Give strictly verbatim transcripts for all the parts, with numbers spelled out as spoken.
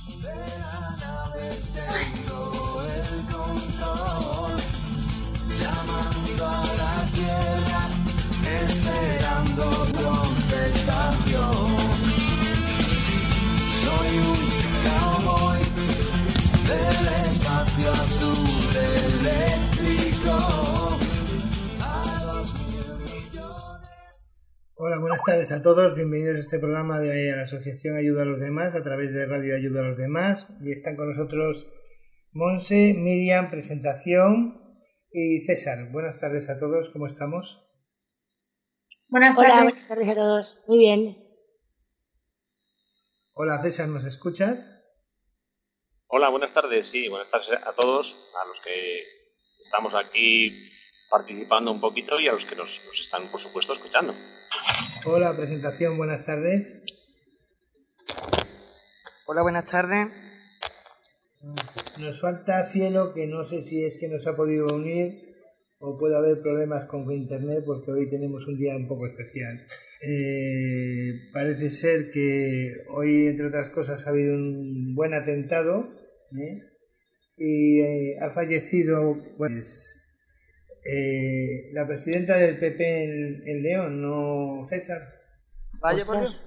De la nave tengo el control, llamando a la tierra, esperando contestación. Soy un cowboy del espacio azul eléctrico a dos mil millones. Hola, buenas tardes a todos. Bienvenidos a este programa de la Asociación Ayuda a los Demás a través de Radio Ayuda a los Demás. Y están con nosotros Monse, Miriam, presentación y César. Buenas tardes a todos. ¿Cómo estamos? Buenas tardes. Hola, buenas tardes a todos. Muy bien. Hola, César, ¿nos escuchas? Hola, buenas tardes. Sí, buenas tardes a todos, a los que estamos aquí participando un poquito y a los que nos, nos están, por supuesto, escuchando. Hola, presentación, buenas tardes. Hola, buenas tardes. Nos falta Cielo, que no sé si es que nos ha podido unir o puede haber problemas con internet porque hoy tenemos un día un poco especial. Eh, parece ser que hoy, entre otras cosas, ha habido un buen atentado, ¿eh? y eh, ha fallecido pues eh, la presidenta del P P en, en León, ¿no, César? Vaya por Dios.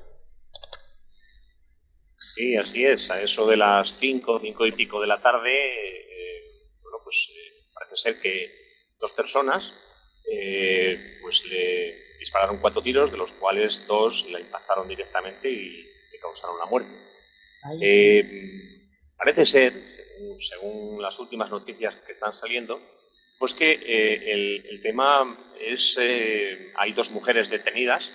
Sí, así es. A eso de las cinco, cinco y pico de la tarde, eh, bueno, pues eh, parece ser que dos personas eh, pues le dispararon cuatro tiros, de los cuales dos la impactaron directamente y le causaron la muerte. Eh, parece ser, según, según las últimas noticias que están saliendo, pues que eh, el, el tema es, eh, hay dos mujeres detenidas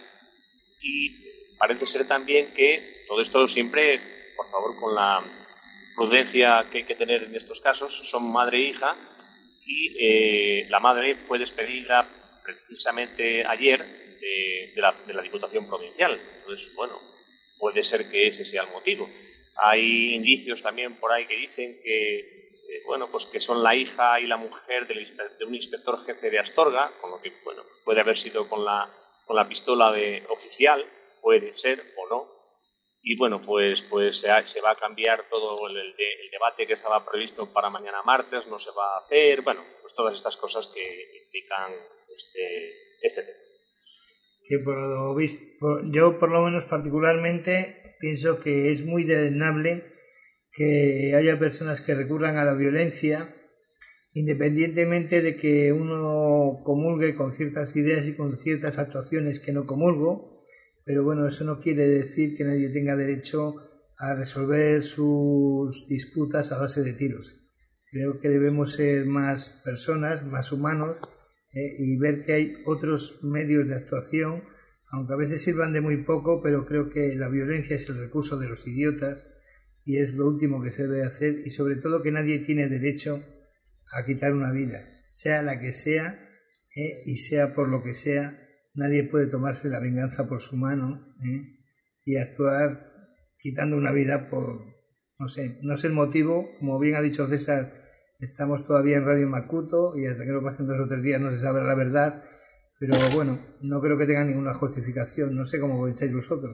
y parece ser también que todo esto siempre, por favor, con la prudencia que hay que tener en estos casos, son madre e hija y eh, la madre fue despedida precisamente ayer de, de, la, de la Diputación Provincial. Entonces, bueno, puede ser que ese sea el motivo. Hay indicios también por ahí que dicen que, eh, bueno, pues que son la hija y la mujer del, de un inspector jefe de Astorga, con lo que, bueno, pues puede haber sido con la, con la pistola de oficial, puede ser o no. Y bueno, pues, pues se, ha, se va a cambiar todo el, el, el debate que estaba previsto para mañana martes, no se va a hacer, bueno, pues todas estas cosas que implican este, este tema. Que por lo visto, por, yo por lo menos particularmente pienso que es muy deleznable que haya personas que recurran a la violencia independientemente de que uno comulgue con ciertas ideas y con ciertas actuaciones que no comulgo. Pero bueno, eso no quiere decir que nadie tenga derecho a resolver sus disputas a base de tiros. Creo que debemos ser más personas, más humanos, eh, y ver que hay otros medios de actuación, aunque a veces sirvan de muy poco, pero creo que la violencia es el recurso de los idiotas y es lo último que se debe hacer, y sobre todo que nadie tiene derecho a quitar una vida, sea la que sea, eh, y sea por lo que sea. Nadie puede tomarse la venganza por su mano, ¿eh? y actuar quitando una vida por, no sé, no sé el motivo. Como bien ha dicho César, estamos todavía en Radio Macuto y hasta que no pasen dos o tres días no se sabe la verdad, pero bueno, no creo que tenga ninguna justificación. No sé cómo pensáis vosotros.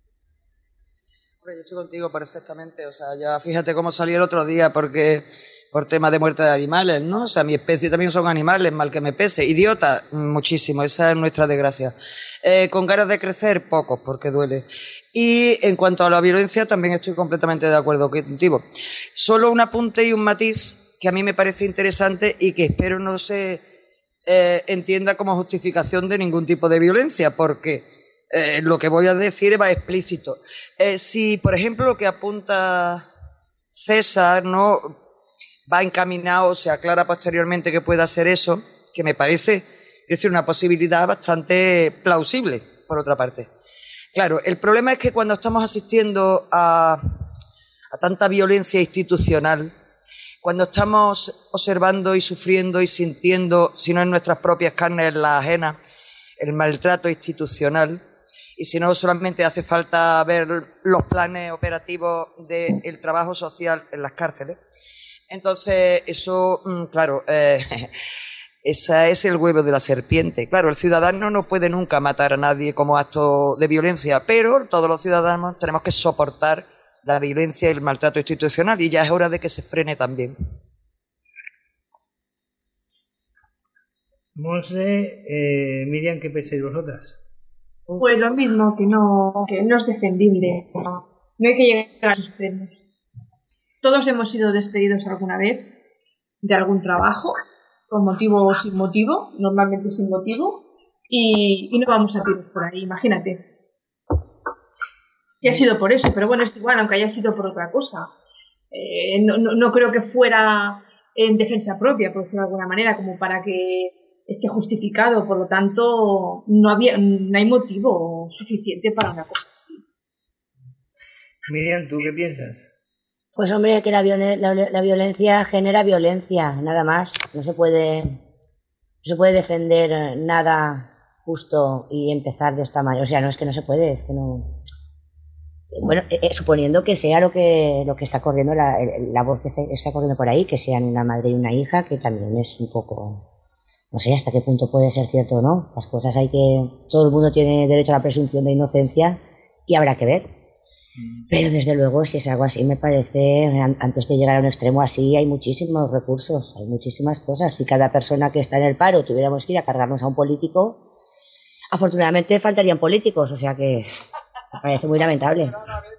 Yo estoy contigo perfectamente, o sea, ya fíjate cómo salí el otro día porque por temas de muerte de animales, ¿no? O sea, mi especie también son animales, mal que me pese. Idiota, muchísimo, esa es nuestra desgracia. Eh, con ganas de crecer, pocos, porque duele. Y en cuanto a la violencia, también estoy completamente de acuerdo contigo. Solo un apunte y un matiz que a mí me parece interesante y que espero no se eh, entienda como justificación de ningún tipo de violencia, porque Eh, lo que voy a decir va explícito. Eh, si, por ejemplo, lo que apunta César no va encaminado, o se aclara posteriormente que pueda ser eso, que me parece, es decir, una posibilidad bastante plausible, por otra parte. Claro, el problema es que cuando estamos asistiendo a, a tanta violencia institucional, cuando estamos observando y sufriendo y sintiendo, si no en nuestras propias carnes, en las ajenas, el maltrato institucional, y si no, solamente hace falta ver los planes operativos del trabajo social en las cárceles. Entonces, eso, claro, eh, ese es el huevo de la serpiente. Claro, el ciudadano no puede nunca matar a nadie como acto de violencia, pero todos los ciudadanos tenemos que soportar la violencia y el maltrato institucional, y ya es hora de que se frene también. Monse, eh, Miriam, ¿qué pensáis vosotras? Pues lo mismo, que no, que no es defendible. No, no hay que llegar a los extremos. Todos hemos sido despedidos alguna vez de algún trabajo, con motivo o sin motivo, normalmente sin motivo, y, y no vamos a tiros por ahí, imagínate. Y ha sido por eso, pero bueno, es igual, aunque haya sido por otra cosa. Eh, no, no, no creo que fuera en defensa propia, por decirlo de alguna manera, como para que esté justificado, por lo tanto, no había, no hay motivo suficiente para una cosa así. Miriam, ¿tú qué piensas? Pues hombre, que la, violen la, la violencia genera violencia, nada más. No se puede, no se puede defender nada justo y empezar de esta manera. O sea, no es que no se puede, es que no. Bueno, eh, suponiendo que sea lo que lo que está corriendo, la, la voz que está corriendo por ahí, que sean una madre y una hija, que también es un poco. No sé hasta qué punto puede ser cierto o no. Las cosas hay que. Todo el mundo tiene derecho a la presunción de inocencia y habrá que ver. Pero desde luego, si es algo así, me parece, antes de llegar a un extremo así, hay muchísimos recursos, hay muchísimas cosas. Si cada persona que está en el paro tuviéramos que ir a cargarnos a un político, afortunadamente faltarían políticos, o sea que me parece muy lamentable.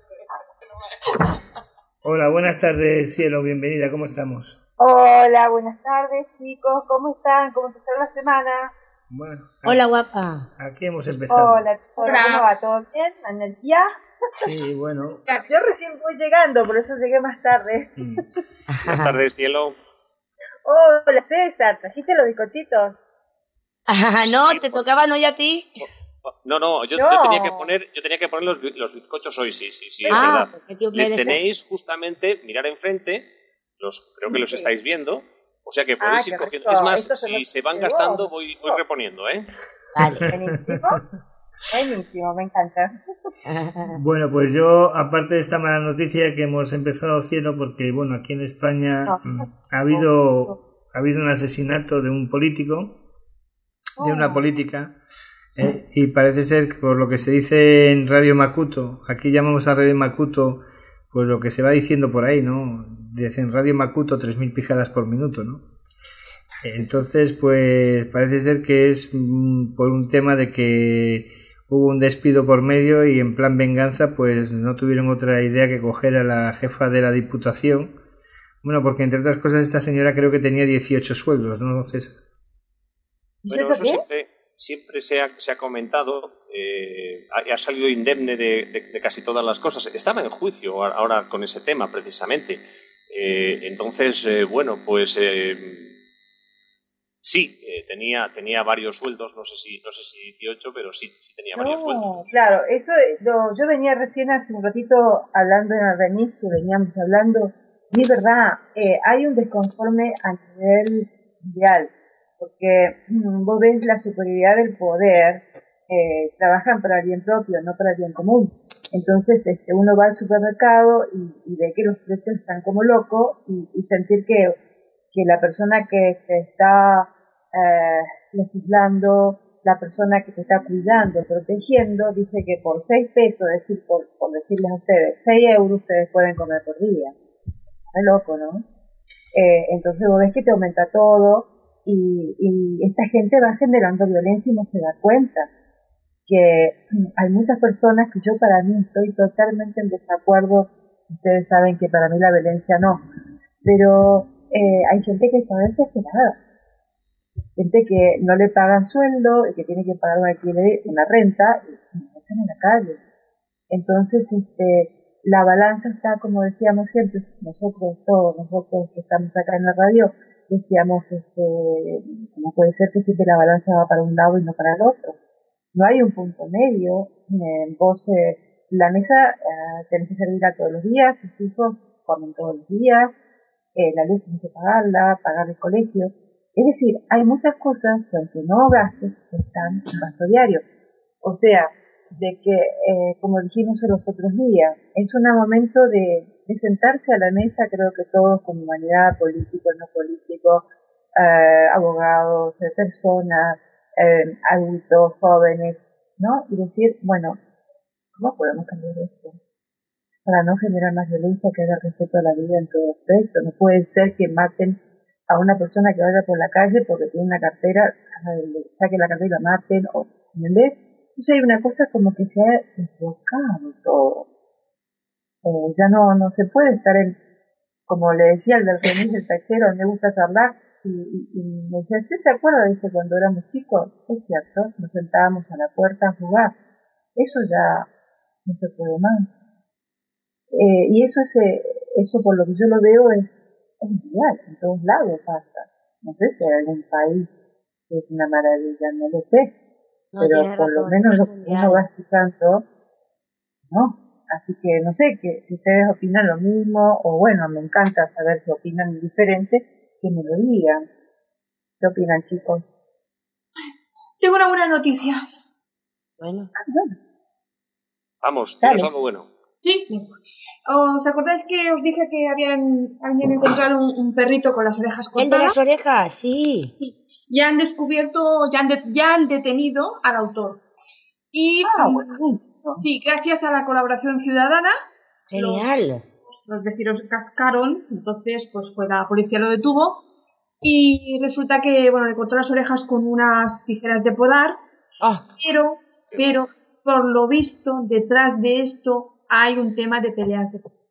Hola, buenas tardes, cielo, bienvenida, ¿cómo estamos? Hola, buenas tardes, chicos, ¿cómo están? ¿Cómo empezó la semana? Bueno, hola, guapa. Aquí hemos empezado. Hola, hola, ¿cómo va? ¿Todo bien? ¿La energía? Sí, bueno. Yo recién voy llegando, por eso llegué más tarde. Mm. Buenas tardes, cielo. Hola, César, ¿trajiste los bizcochitos? No, te tocaban hoy a ti. No, no, yo, No. yo tenía que poner, yo tenía que poner los, bi- los bizcochos hoy, sí, sí, sí, es Ah, verdad. porque tío, me Les des- tenéis justamente, mirar enfrente, los, creo que los Sí. estáis viendo, o sea que Ah, podéis qué ir cogiendo. rico. Es más, Esto se si lo- se van se gastando, lo- voy, voy reponiendo, ¿eh? Vale. Buenísimo. Buenísimo, me encanta. Bueno, pues yo, aparte de esta mala noticia que hemos empezado, cielo, porque bueno, aquí en España No. mm, ha habido ha habido un asesinato de un político, de una Oh. política, eh, y parece ser que por lo que se dice en Radio Macuto, aquí llamamos a Radio Macuto, pues lo que se va diciendo por ahí, ¿no? Dicen Radio Macuto tres mil pijadas por minuto, ¿no? Entonces, pues parece ser que es mm, por un tema de que hubo un despido por medio y en plan venganza, pues no tuvieron otra idea que coger a la jefa de la Diputación. Bueno, porque entre otras cosas esta señora creo que tenía dieciocho sueldos, ¿no, César? Bueno, ¿Eso eso qué? siempre, siempre se, ha, se ha comentado, eh, ha, ha salido indemne de, de, de casi todas las cosas. Estaba en juicio a- ahora con ese tema, precisamente. Eh, entonces, eh, bueno, pues eh, sí, eh, tenía, tenía varios sueldos, no sé si, no sé si dieciocho, pero sí, sí tenía varios No, sueldos. claro, eso lo- yo venía recién hace un ratito hablando en el remis, que veníamos hablando, y es verdad, eh, hay un desconforme a nivel mundial, porque mm, vos ves la superioridad del poder, eh, trabajan para el bien propio, no para el bien común. Entonces, este, uno va al supermercado y, y ve que los precios están como locos y, y sentir que, que la persona que se está eh, legislando, la persona que te está cuidando, protegiendo, dice que por seis pesos, es decir, por, por decirles a ustedes, seis euros ustedes pueden comer por día. Es loco, ¿no? Eh, entonces vos ves que te aumenta todo y, y esta gente va generando violencia y no se da cuenta. Que mm, hay muchas personas que yo para mí estoy totalmente en desacuerdo, ustedes saben que para mí la violencia no, pero eh, hay gente que está desesperada. Gente que no le pagan sueldo y que tiene que pagar un alquiler, una renta y y están en la calle. Entonces, este, la balanza está, como decíamos siempre, nosotros todos, nosotros que estamos acá en la radio, decíamos, este, no puede ser que siempre la balanza va para un lado y no para el otro. No hay un punto medio. Eh, vos, eh, la mesa eh, tenés que servirla todos los días, tus hijos comen todos los días, eh, la luz tienes que pagarla, pagar el colegio. Es decir, hay muchas cosas que aunque no gastes, están en gasto diario. O sea, de que, eh, como dijimos en los otros días, es un momento de, de sentarse a la mesa, creo que todos como humanidad, políticos, no políticos, eh, abogados, eh, personas, eh, adultos, jóvenes, ¿no? Y decir, bueno, ¿cómo podemos cambiar esto? para no generar más violencia, que haya respeto a la vida en todo aspecto. No puede ser que maten a una persona que vaya por la calle porque tiene una cartera, le saquen la cartera y la maten, o, ¿entendés? Entonces hay una cosa como que se ha enfocado todo. Eh, ya no, no se puede estar en, como le decía el del remis del tachero, me gusta charlar, y, y, y me decía, ¿usted se acuerda de eso cuando éramos chicos? Es cierto, nos sentábamos a la puerta a jugar. Eso ya no se puede más. Eh, y eso es, eh, eso por lo que yo lo veo es, es mundial, en todos lados pasa. No sé si hay algún país que es una maravilla, no lo sé. No, pero tienes por lo razón, menos es lo que mundial. uno va escuchando, ¿no? Así que no sé, que si ustedes opinan lo mismo, o bueno, me encanta saber si opinan diferente, que me lo digan. ¿Qué opinan, chicos? Tengo una buena noticia. Bueno, Ah, bueno. Vamos, Dale. tienes algo bueno. Sí. ¿Os acordáis que os dije que habían, habían encontrado un, un perrito con las orejas el de cortadas? las orejas, sí. Sí. Ya han descubierto, ya han, de- ya han detenido al autor. Y Ah, mm, bueno. sí, gracias a la colaboración ciudadana, Genial. los, los vecinos cascaron, entonces pues fue la policía lo detuvo y resulta que, bueno, le cortó las orejas con unas tijeras de podar, Ah, pero, pero, por lo visto, detrás de esto hay un tema de peleas de perros.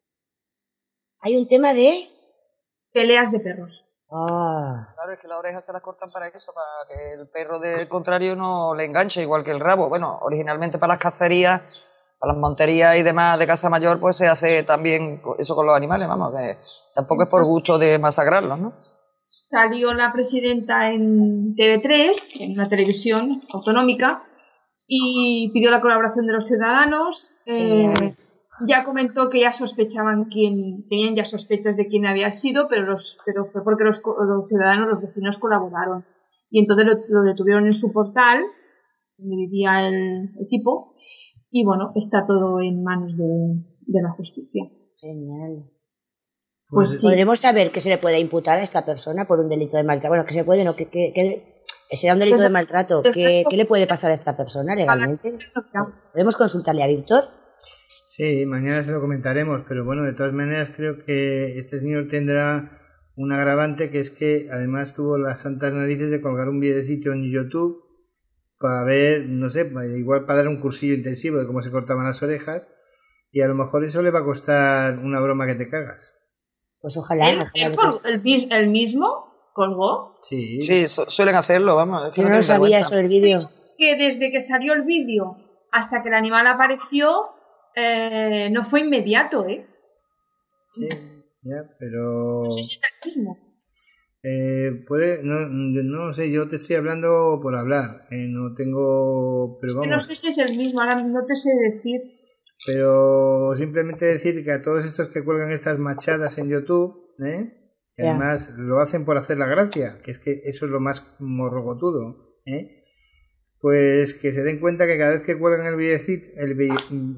hay un tema de... Peleas de perros. Ah, Claro, es que las orejas se las cortan para eso, para que el perro del contrario no le enganche, igual que el rabo. Bueno, originalmente para las cacerías, para las monterías y demás de caza mayor, pues se hace también eso con los animales, vamos, que tampoco es por gusto de masacrarlos, ¿no? Salió la presidenta en T V tres, en una televisión autonómica, y pidió la colaboración de los ciudadanos. Eh, Genial. ya comentó que ya sospechaban quién, tenían ya sospechas de quién había sido, pero los, pero fue porque los, co- los ciudadanos, los vecinos colaboraron. Y entonces lo, lo detuvieron en su portal, donde vivía el, el tipo, y bueno, está todo en manos de, de la justicia. genial. Pues sí. ¿Podremos saber qué se le puede imputar a esta persona por un delito de maltrato? Bueno, que se puede, no, que, que, que sea un delito de maltrato. ¿Qué, qué le puede pasar a esta persona legalmente? ¿Podemos consultarle a Víctor? Sí, mañana se lo comentaremos, pero bueno, de todas maneras creo que este señor tendrá un agravante, que es que además tuvo las santas narices de colgar un videocito en YouTube para ver, no sé, igual para dar un cursillo intensivo de cómo se cortaban las orejas, y a lo mejor eso le va a costar una broma que te cagas. Pues ojalá. ¿Él, ojalá él que- col- el, mis- el mismo colgó Sí, Sí, su- suelen hacerlo, vamos. Es que Yo no no lo tienen sabía vergüenza. eso del vídeo. que desde que salió el vídeo hasta que el animal apareció, eh, no fue inmediato, ¿eh? sí, ya, pero... No sé si es el mismo. Eh, puede, no, no sé, yo te estoy hablando por hablar, eh, no tengo, pero Es que no vamos, sé si es el mismo, ahora no te sé decir. pero simplemente decir que a todos estos que cuelgan estas machadas en YouTube, ¿eh? que Ya. además lo hacen por hacer la gracia, que es que eso es lo más morrocotudo, ¿eh? Pues que se den cuenta que cada vez que cuelgan el videocito, el, vi-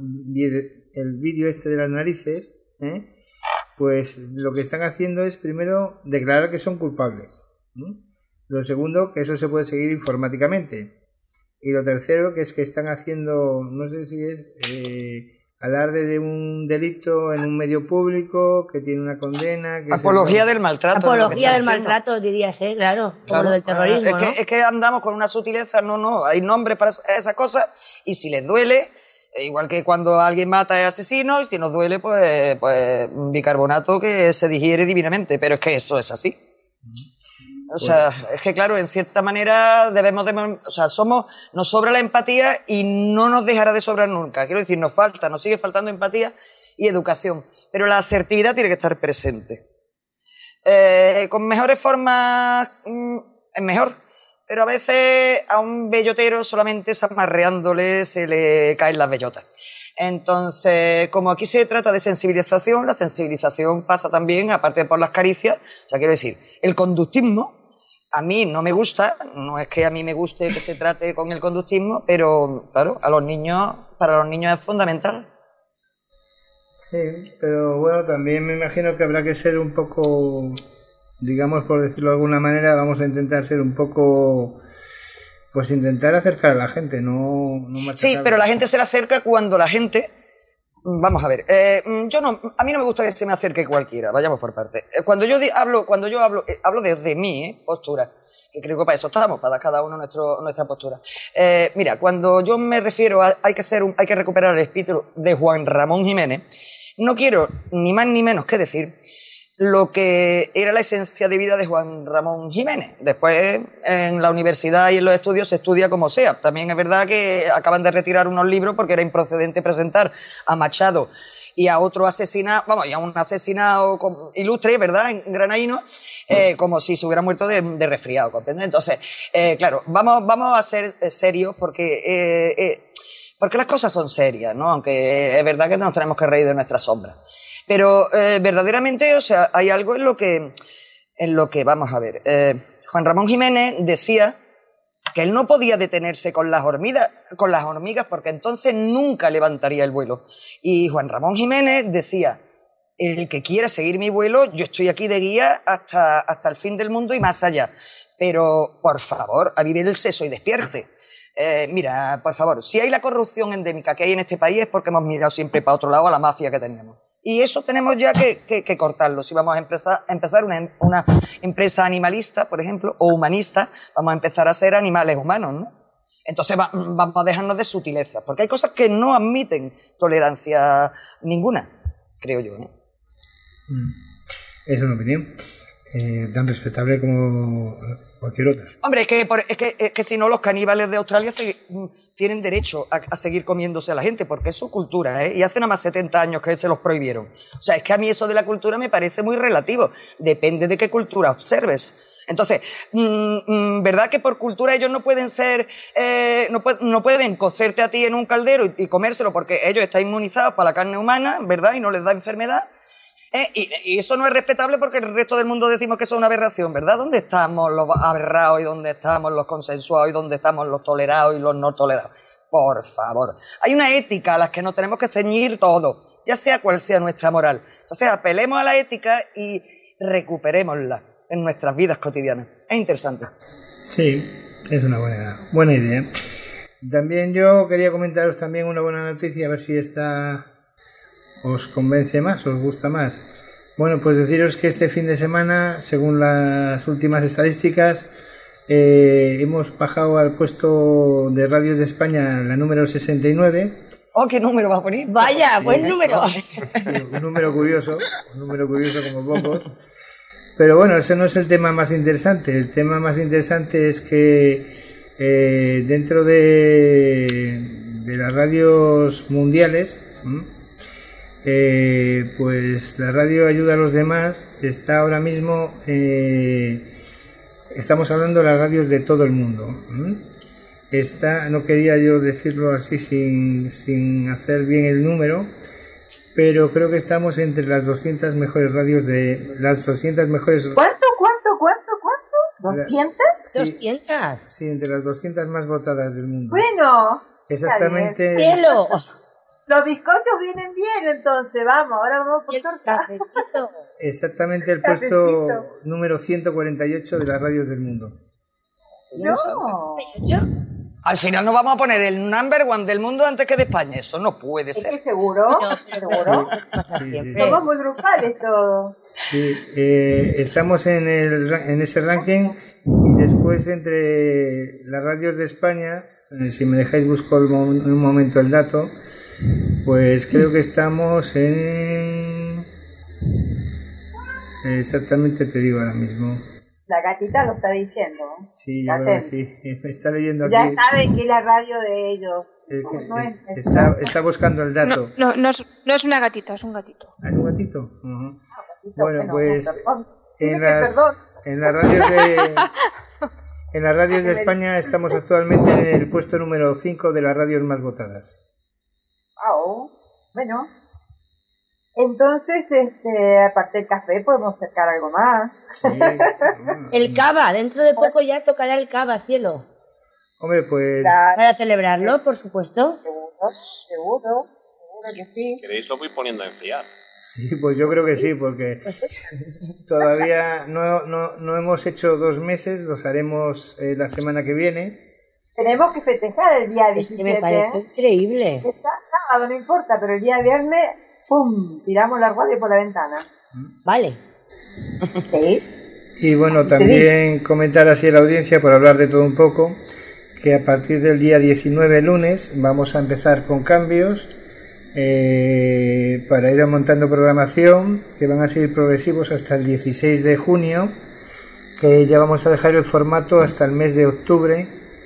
vi- el vídeo este de las narices, ¿eh? pues lo que están haciendo es primero declarar que son culpables. ¿no? Lo segundo, que eso se puede seguir informáticamente. Y lo tercero, que es que están haciendo, no sé si es eh, alarde de un delito en un medio público que tiene una condena. Que es Apología el- del maltrato. es lo que Apología están del haciendo. maltrato, dirías, ¿eh? Claro. Como Claro, lo del terrorismo, es, que, ¿no? es que andamos con una sutileza, no, no, hay nombres para es- esas cosas, y si les duele, eh, igual que cuando alguien mata es asesino, y si nos duele, pues, pues bicarbonato que se digiere divinamente, pero es que eso es así. O sea, es que claro, en cierta manera debemos de, o sea, somos, nos sobra la empatía y no nos dejará de sobrar nunca. Quiero decir, nos falta, nos sigue faltando empatía y educación, pero la asertividad tiene que estar presente. Eh, con mejores formas mm, es mejor, pero a veces a un bellotero solamente zamarreándole se le caen las bellotas. Entonces, como aquí se trata de sensibilización, la sensibilización pasa también, aparte de por las caricias, o sea, quiero decir, el conductismo a mí no me gusta, no es que a mí me guste que se trate con el conductismo, pero claro, a los niños, para los niños es fundamental. Sí, pero bueno, también me imagino que habrá que ser un poco, digamos, por decirlo de alguna manera, vamos a intentar ser un poco, pues intentar acercar a la gente, no, no Sí, machacarla. pero la gente se le acerca cuando la gente Vamos a ver, eh, yo no, a mí no me gusta que se me acerque cualquiera, vayamos por partes. Cuando yo di, hablo, cuando yo hablo, eh, hablo desde mi eh, postura, que creo que para eso estamos, para dar cada uno nuestro, nuestra postura. Eh, mira, cuando yo me refiero a hay que ser un, hay que recuperar el espíritu de Juan Ramón Jiménez, no quiero ni más ni menos que decir lo que era la esencia de vida de Juan Ramón Jiménez. Después, en la universidad y en los estudios se estudia como sea. También es verdad que acaban de retirar unos libros porque era improcedente presentar a Machado y a otro asesinado, vamos, y a un asesinado ilustre, ¿verdad?, en granaíno, eh, como si se hubiera muerto de, de resfriado, ¿comprendes? Entonces, eh, claro, vamos, vamos a ser serios porque... Eh, eh, porque las cosas son serias, ¿no? Aunque es verdad que nos tenemos que reír de nuestras sombras. Pero eh, verdaderamente, o sea, hay algo en lo que, en lo que vamos a ver. Eh, Juan Ramón Jiménez decía que él no podía detenerse con las hormigas, con las hormigas, porque entonces nunca levantaría el vuelo. Y Juan Ramón Jiménez decía, el que quiera seguir mi vuelo, yo estoy aquí de guía hasta, hasta el fin del mundo y más allá. Pero, por favor, avive el seso y despierte. Eh, mira, por favor, si hay la corrupción endémica que hay en este país es porque hemos mirado siempre para otro lado a la mafia que teníamos. Y eso tenemos ya que, que, que cortarlo. Si vamos a empezar, a empezar una, una empresa animalista, por ejemplo, o humanista, vamos a empezar a ser animales humanos, ¿no? Entonces va, vamos a dejarnos de sutilezas, porque hay cosas que no admiten tolerancia ninguna, creo yo, ¿no? Es una opinión eh, tan respetable como cualquier otra. Hombre, es que, por, es, que, es que si no los caníbales de Australia se, tienen derecho a, a seguir comiéndose a la gente, porque es su cultura, ¿eh? Y hace nada más setenta años que se los prohibieron. O sea, es que a mí eso de la cultura me parece muy relativo. Depende de qué cultura observes. Entonces, mmm, mmm, ¿verdad que por cultura ellos no pueden ser, eh, no, pu no pueden cocerte a ti en un caldero y, y comérselo porque ellos están inmunizados para la carne humana, ¿verdad? Y no les da enfermedad. Eh, y, y eso no es respetable porque el resto del mundo decimos que eso es una aberración, ¿verdad? ¿Dónde estamos los aberrados y dónde estamos los consensuados y dónde estamos los tolerados y los no tolerados? Por favor. Hay una ética a la que nos tenemos que ceñir todo, ya sea cual sea nuestra moral. Entonces apelemos a la ética y recuperémosla en nuestras vidas cotidianas. Es interesante. Sí, es una buena, buena idea. También yo quería comentaros también una buena noticia, a ver si esta os convence más, os gusta más. Bueno, pues deciros que este fin de semana, según las últimas estadísticas, eh, hemos bajado al puesto de radios de España la número sesenta y nueve. ¡Oh, qué número más bonito! Vaya, buen número. Sí, un número curioso, un número curioso como pocos. Pero bueno, ese no es el tema más interesante. El tema más interesante es que eh, dentro de, de las radios mundiales, eh, pues la radio Ayuda a los Demás está ahora mismo, eh, estamos hablando de las radios de todo el mundo. Está, no quería yo decirlo así sin, sin hacer bien el número, pero creo que estamos entre las doscientas mejores radios de las doscientas mejores. ¿Cuánto, cuánto, cuánto, cuánto? ¿doscientas? Sí, ¿doscientas? sí, entre las doscientas más votadas del mundo. Bueno, exactamente. ¡Cielo! Los bizcochos vienen bien, entonces, vamos, ahora vamos por El torta. cafecito. Exactamente el puesto Cafecito. número ciento cuarenta y ocho de las radios del mundo. No, ¿Yo? Al final nos vamos a poner el number one del mundo antes que de España. Eso no puede es que ser. seguro, No, pero seguro. pasa Sí, sí, siempre. Somos muy grupales todos. Sí, eh, estamos en, el, ra- en ese ranking y después entre las radios de España, eh, si me dejáis busco el mo- un momento el dato, pues creo que estamos en... Exactamente te digo ahora mismo. La gatita lo está diciendo. Sí, yo creo que sí. Me está leyendo aquí. Ya saben que es la radio de ellos. eh, que- No es- eh, está, está buscando el dato. No, no, no es, no es una gatita, es un gatito. ¿Ah, ¿es un gatito? Ujú. Gatito, Bueno, pues perdón. en Dime que las, perdón. en las radios de en las radios de España estamos actualmente en el puesto número cinco de las radios más votadas. Ah, oh, bueno. Entonces, este, aparte del café, podemos sacar algo más. Sí. Mm. El cava, dentro de poco ya tocará el cava, cielo. Hombre, pues Claro, Para celebrarlo, por supuesto. seguro, seguro, seguro que sí. Si queréis lo voy poniendo a enfriar. sí, pues yo creo que sí, porque Pues, todavía no, no, no hemos hecho dos meses, los haremos eh, la semana que viene. Tenemos que festejar el día es que me diecisiete. parece ¿eh? increíble. Está- no, sábado, no importa, pero el día viernes, ¡pum!, tiramos la radio por la ventana. Vale. Sí. Y bueno, también comentar así a la audiencia, por hablar de todo un poco, que a partir del día diecinueve, lunes, vamos a empezar con cambios eh, para ir montando programación, que van a ser progresivos hasta el dieciséis de junio, que ya vamos a dejar el formato hasta el mes de octubre,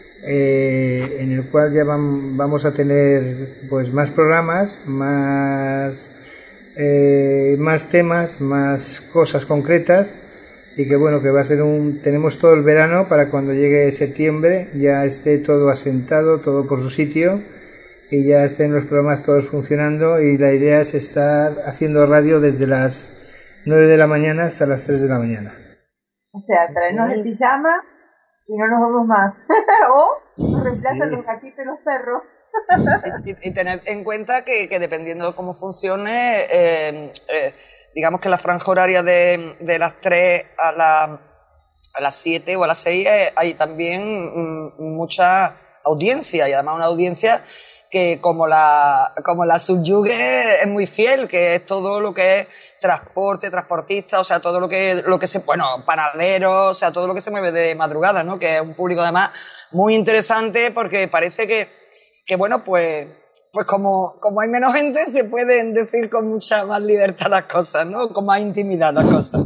eh, en el cual ya van, vamos a tener pues más programas, más, eh, más temas, más cosas concretas, y que bueno, que va a ser un, tenemos todo el verano para cuando llegue septiembre ya esté todo asentado, todo por su sitio, y ya estén los programas todos funcionando, y la idea es estar haciendo radio desde las nueve de la mañana hasta las tres de la mañana. O sea, traernos el pijama y no nos vamos más. O nos reemplazan sí. los gatitos y los perros. y, y tened en cuenta que, que dependiendo de cómo funcione, eh, eh, digamos que la franja horaria de, de las tres a, la, a las siete o a las seis eh, hay también mm, mucha audiencia, y además una audiencia que como la, como la subyugue es muy fiel, que es todo lo que es transporte, transportista, o sea, todo lo que, lo que se, bueno, panaderos, o sea, todo lo que se mueve de madrugada, ¿no? Que es un público además muy interesante, porque parece que, que bueno, pues, pues como, como hay menos gente, se pueden decir con mucha más libertad las cosas, ¿no? Con más intimidad las cosas.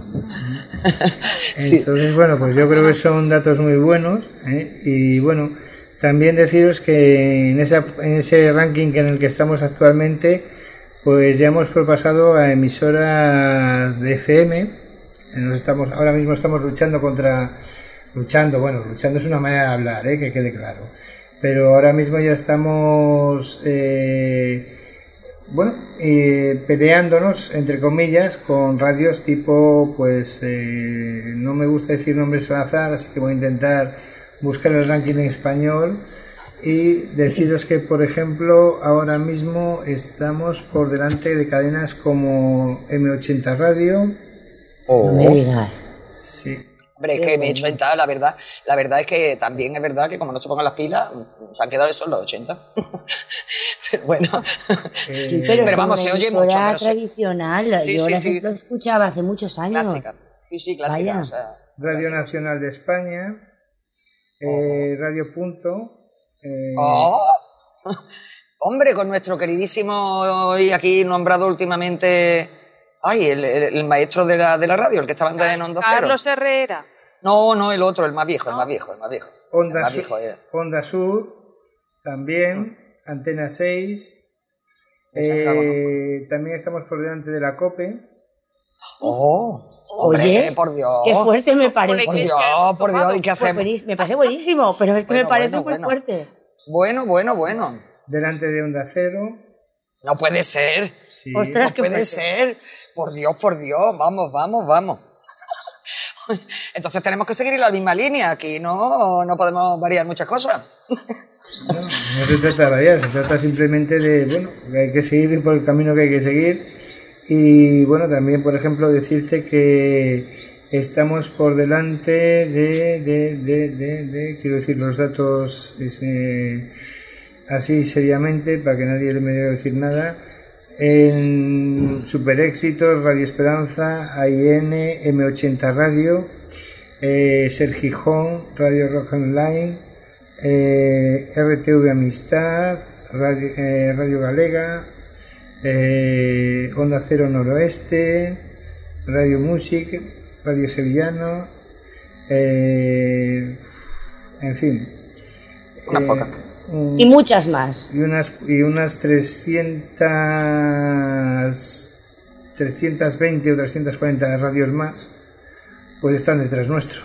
Sí. Entonces, bueno, pues yo creo que son datos muy buenos, ¿eh? Y bueno, también deciros que en, esa, en ese ranking en el que estamos actualmente, pues ya hemos propasado a emisoras de F M. Nos estamos, ahora mismo estamos luchando contra, luchando, bueno, luchando es una manera de hablar, ¿eh? Que quede claro. Pero ahora mismo ya estamos, eh, bueno, eh, peleándonos, entre comillas, con radios tipo, pues, eh, no me gusta decir nombres al azar, así que voy a intentar buscar el ranking en español y deciros que, por ejemplo, ahora mismo estamos por delante de cadenas como eme ochenta Radio. Oh. No me digas. Sí. Hombre, es que eme ochenta, la verdad, la verdad es que también es verdad que como no se pongan las pilas, se han quedado esos los ochenta. Pero bueno. Eh, sí, pero, pero vamos, se oye mucho. Pero tradicional, sí, yo sí, la sí. lo escuchaba hace muchos años. Clásica. Sí, sí, clásica. O sea, Radio clásica. Nacional de España. Eh, Radio Punto. Eh... Oh. Hombre, con nuestro queridísimo y aquí nombrado últimamente, ay, el, el, el maestro de la, de la radio, el que estaba en Onda Cero. Carlos Herrera. No, no, el otro, el más viejo, ¿No? el más viejo, el más viejo. Onda, el más Sur, viejo eh. Onda Sur, también, Antena seis. Ese Eh, también estamos por delante de la COPE. Oh, hombre, Oye, por Dios. Qué fuerte me parece. Por Dios, por Dios, ¿y qué Pues hacemos? buenísimo, me parece buenísimo, pero es que Bueno, me parece bueno, muy bueno. fuerte. Bueno, bueno, bueno. Delante de Onda Cero. No puede ser. Sí. Ostras, No qué puede fuerte. ser. Por Dios, por Dios. Vamos, vamos, vamos. Entonces tenemos que seguir en la misma línea. Aquí no, no podemos variar muchas cosas. No, no se trata de variar, se trata simplemente de, bueno, que hay que seguir por el camino que hay que seguir. Y bueno, también, por ejemplo, decirte que estamos por delante de, de, de, de, de quiero decir los datos ese, así seriamente, para que nadie le me deba decir nada. En Super Éxitos, Radio Esperanza, A I N, eme ochenta Radio, eh, Ser Gijón, Radio Rock Online, eh, R T V Amistad, Radio, eh, Radio Galega, eh, Onda Cero Noroeste, Radio Music, Radio Sevillano, eh, en fin. Unas eh, pocas. un- Y muchas más. y unas y unas trescientas trescientas veinte o trescientas cuarenta radios más pues están detrás nuestro,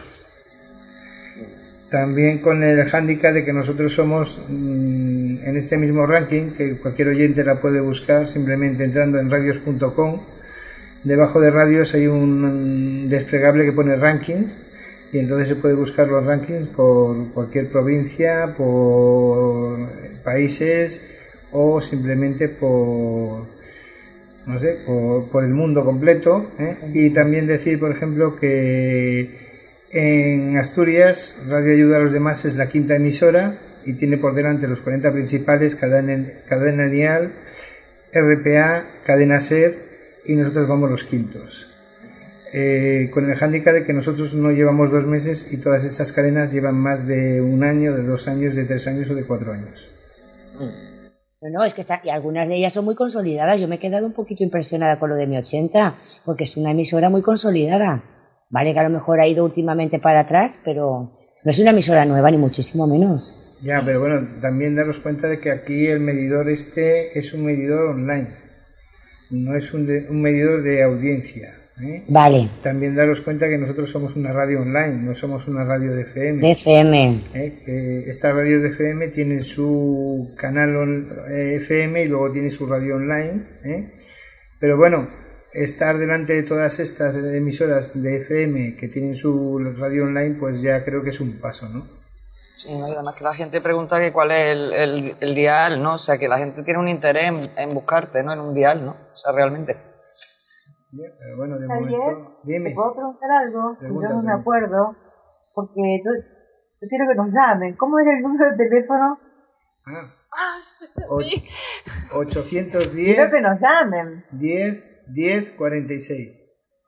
también con el hándicap de que nosotros somos mmm, en este mismo ranking, que cualquier oyente la puede buscar simplemente entrando en radios punto com. Debajo de radios hay un desplegable que pone rankings, y entonces se puede buscar los rankings por cualquier provincia, por países o simplemente por, no sé, por, por el mundo completo, ¿eh? Y también decir, por ejemplo, que en Asturias Radio Ayuda a los Demás es la quinta emisora y tiene por delante los cuarenta principales, Cadena, Cadena Lineal, R P A, Cadena SER y nosotros vamos los quintos. Eh, con el hándicap de que nosotros no llevamos dos meses y todas estas cadenas llevan más de un año, de dos años, de tres años o de cuatro años. Bueno, es que está, y algunas de ellas son muy consolidadas. Yo me he quedado un poquito impresionada con lo de mi ochenta, porque es una emisora muy consolidada. Vale que a lo mejor ha ido últimamente para atrás, pero no es una emisora nueva ni muchísimo menos. Ya, pero bueno, también daros cuenta de que aquí el medidor este es un medidor online, no es un, de, un medidor de audiencia. ¿eh? Vale. También daros cuenta que nosotros somos una radio online, no somos una radio de F M. De F M. ¿eh? Que estas radios de F M tienen su canal on, eh, F M y luego tienen su radio online. ¿eh? Pero bueno, estar delante de todas estas emisoras de F M que tienen su radio online, pues ya creo que es un paso, ¿no? Sí, ¿no? Y además que la gente pregunta que cuál es el, el, el dial, ¿no? O sea, que la gente tiene un interés en, en buscarte, ¿no? En un dial, ¿no? O sea, realmente. Yeah, pero bueno, de Javier, momento... Dime. ¿te puedo preguntar algo? Pregunta, Yo no me pregunta. acuerdo, porque yo, yo quiero que nos llamen. ¿Cómo era el número de teléfono? Ah, Ah, sí. ochocientos diez, Quiero que nos llamen. diez, diez, cuarenta y seis.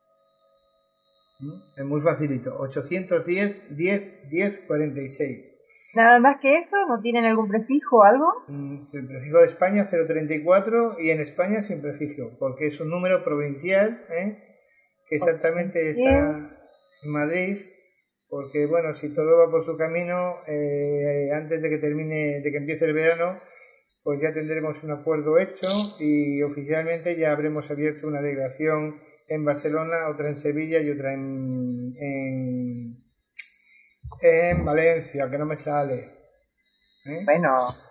¿Mm? Es muy facilito. ochocientos diez, diez, diez, cuarenta y seis. Nada más que eso, ¿no tienen algún prefijo o algo? Mm, El prefijo de España cero treinta y cuatro y en España sin prefijo, porque es un número provincial, ¿eh? que exactamente está en Madrid, porque bueno, si todo va por su camino, eh, antes de que termine, de que empiece el verano, pues ya tendremos un acuerdo hecho y oficialmente ya habremos abierto una delegación en Barcelona, otra en Sevilla y otra en, en, en Valencia, que no me sale. ¿Eh? Bueno.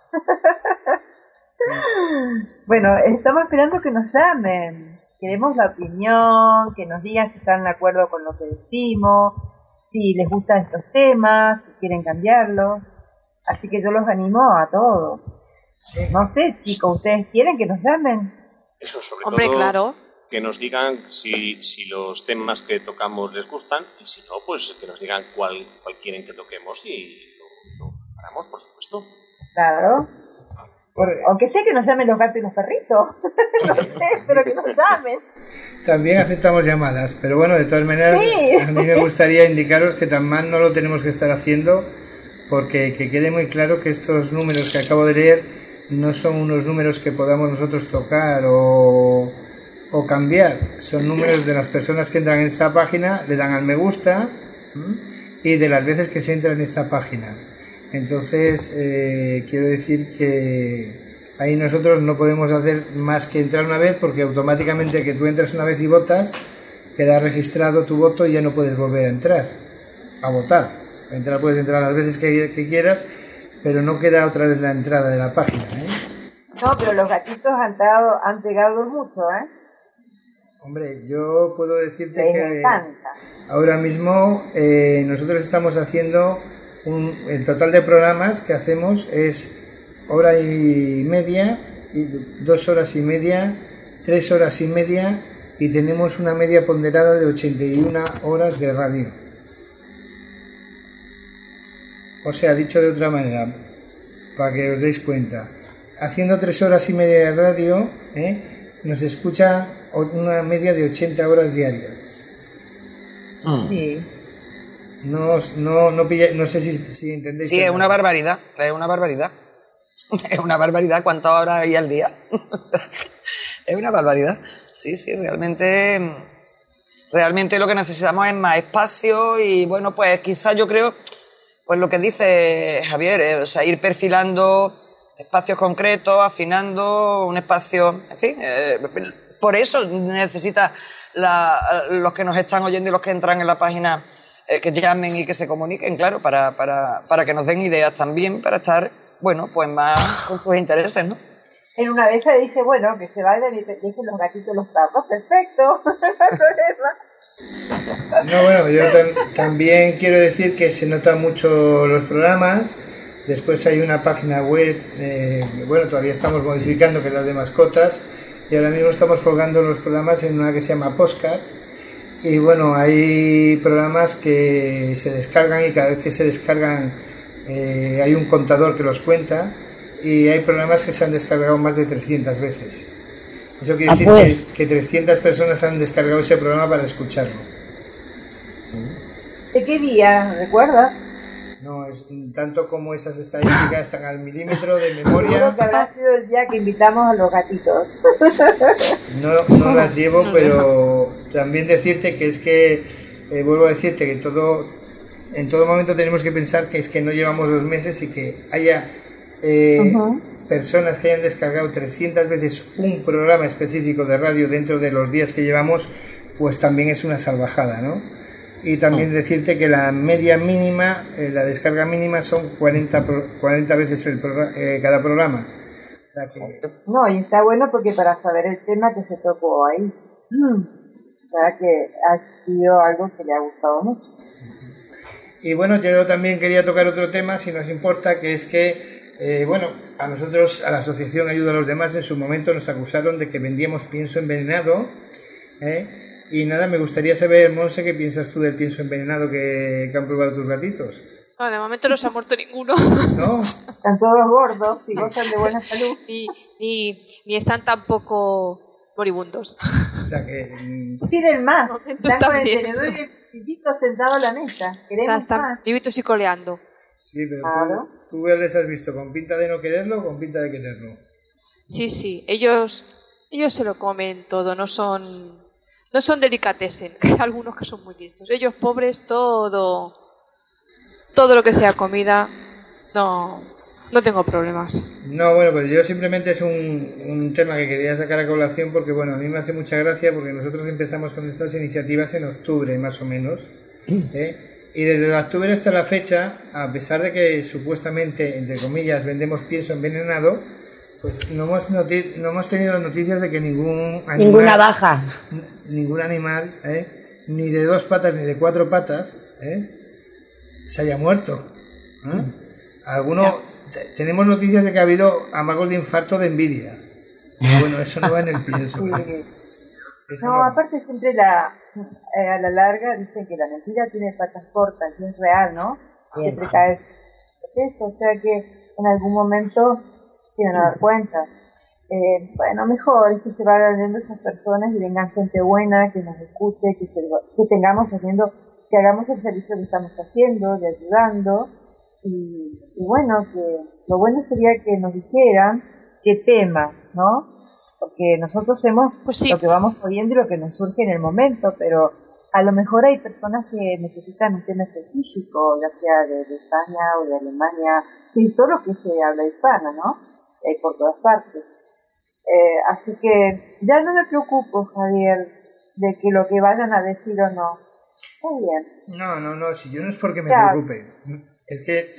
Bueno, estamos esperando que nos llamen. Queremos la opinión, que nos digan si están de acuerdo con lo que decimos, si les gustan estos temas, si quieren cambiarlos. Así que yo los animo a todos. Sí. No sé, chicos, ¿ustedes quieren que nos llamen? Eso, sobre Hombre, todo, claro. que nos digan si, si los temas que tocamos les gustan y si no, pues que nos digan cuál, cuál quieren que toquemos y lo, lo haremos, por supuesto. Claro. Por- aunque sea que nos llamen los gatos y los perritos. No sé, pero que nos llamen. También aceptamos llamadas, pero bueno, de todas maneras, Sí. a mí me gustaría indicaros que tan mal no lo tenemos que estar haciendo, porque que quede muy claro que estos números que acabo de leer no son unos números que podamos nosotros tocar o, o cambiar, son números de las personas que entran en esta página, le dan al me gusta, ¿m? y de las veces que se entra en esta página. Entonces, eh, quiero decir que ahí nosotros no podemos hacer más que entrar una vez, porque automáticamente que tú entras una vez y votas, queda registrado tu voto y ya no puedes volver a entrar a votar. Entrar puedes entrar las veces que, que quieras, pero no queda otra vez la entrada de la página, ¿eh? No, pero los gatitos han pegado, han pegado mucho, ¿eh? Hombre, yo puedo decirte Les que encanta. ahora mismo eh, nosotros estamos haciendo un, el total de programas que hacemos es hora y media, y dos horas y media, tres horas y media, y tenemos una media ponderada de ochenta y una horas de radio. O sea, dicho de otra manera, para que os deis cuenta, haciendo tres horas y media de radio, ¿eh? nos escucha una media de ochenta horas diarias. Sí. No, no, no, pilla, no sé si, si entendéis. Sí, es el- una barbaridad, es una barbaridad. Es una barbaridad cuántas horas hay al día. Es una barbaridad. Sí, sí, realmente, realmente lo que necesitamos es más espacio y bueno, pues quizás yo creo, pues lo que dice Javier, eh, o sea, ir perfilando espacios concretos, afinando un espacio, en fin, eh, por eso necesita la, los que nos están oyendo y los que entran en la página eh, que llamen y que se comuniquen, claro, para, para, para que nos den ideas también, para estar, bueno, pues más con sus intereses, ¿no? En una de esas dice, bueno, que se vayan y te dejen los gatitos los perros, perfecto, no hay problema. No, bueno, yo tam- también quiero decir que se notan mucho los programas. Después hay una página web, eh, que, bueno, todavía estamos modificando, que es la de mascotas, y ahora mismo estamos colgando los programas en una que se llama Postcard. Y bueno, hay programas que se descargan y cada vez que se descargan eh, hay un contador que los cuenta, y hay programas que se han descargado más de trescientas veces. Eso quiere Ah, decir pues. que, que trescientas personas han descargado ese programa para escucharlo. ¿De qué día? ¿Recuerdas? No, es tanto como esas estadísticas están al milímetro de Seguro memoria. que habrá sido el día que invitamos a los gatitos. No, no las llevo, pero también decirte que es que, eh, vuelvo a decirte que todo, en todo momento tenemos que pensar que es que no llevamos dos meses y que haya eh, Ujú. personas que hayan descargado trescientas veces un programa específico de radio dentro de los días que llevamos, pues también es una salvajada, ¿no? Y también decirte que la media mínima, eh, la descarga mínima son cuarenta, pro- cuarenta veces el programa, eh, cada programa. O sea que, No, y está bueno porque para saber el tema que se tocó ahí. Mm. O sea que ha sido algo que le ha gustado mucho. y bueno, yo también quería tocar otro tema, si nos importa, que es que, eh, bueno, a nosotros, a la Asociación Ayuda a los Demás, en su momento nos acusaron de que vendíamos pienso envenenado, ¿eh? Y nada, me gustaría saber, Monse, ¿qué piensas tú del pienso envenenado que, que han probado tus gatitos? No, de momento no se ha muerto ninguno. ¿No? Están todos gordos y gozan de buena salud. ni, ni, ni están tampoco moribundos. O sea que... mm, Piden más. De momento Están con están el bien. tenedor y el cuchillito sentado a la mesa. O sea, Queremos están más. vivitos y coleando. Sí, pero Claro. tú, tú les has visto con pinta de no quererlo o con pinta de quererlo. Sí, sí, ellos ellos se lo comen todo, no son no son delicatessen, que hay algunos que son muy listos. Ellos pobres todo todo lo que sea comida no no tengo problemas. No, bueno, pues yo simplemente es un, un tema que quería sacar a colación porque, bueno, a mí me hace mucha gracia porque nosotros empezamos con estas iniciativas en octubre, más o menos, ¿eh? Y desde octubre hasta la fecha, a pesar de que supuestamente, entre comillas, vendemos pienso envenenado, pues no hemos, noti- no hemos tenido noticias de que ningún animal, Ninguna baja. n- ningún animal, ¿eh? Ni de dos patas ni de cuatro patas, ¿eh? Se haya muerto. ¿eh? Alguno, te- tenemos noticias de que ha habido amagos de infarto de envidia. Bueno, eso no va en el pienso. Sí. ¿eh? Eso No, aparte siempre la, eh, a la larga dicen que la mentira tiene patas cortas y es real, ¿no? Siempre cae eso, o sea que en algún momento se van a dar cuenta. Eh, bueno, mejor es que se vayan viendo esas personas y vengan gente buena, que nos escuche, que, se, que tengamos haciendo, que hagamos el servicio que estamos haciendo, de ayudando, y, y bueno, que lo bueno sería que nos dijeran qué tema, ¿no? Porque nosotros hacemos Pues sí. lo que vamos oyendo y lo que nos surge en el momento, pero a lo mejor hay personas que necesitan un tema específico, ya sea de, de España o de Alemania, y todo lo que se habla hispana, ¿no? Eh, por todas partes. Eh, así que ya no me preocupo, Javier, de que lo que vayan a decir o no. Está bien. No, no, no, si yo no es porque me Ya. preocupe. Es que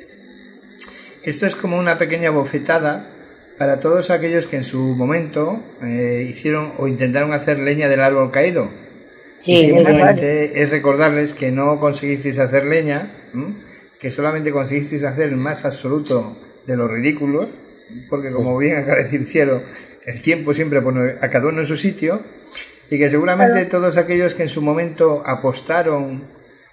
esto es como una pequeña bofetada para todos aquellos que en su momento eh, hicieron o intentaron hacer leña del árbol caído. Y Sí, muy bien. simplemente es recordarles que no conseguisteis hacer leña, ¿m? Que solamente conseguisteis hacer el más absoluto de los ridículos, porque como bien acaba de decir Cielo, el tiempo siempre pone a cada uno en su sitio, y que seguramente todos aquellos que en su momento apostaron,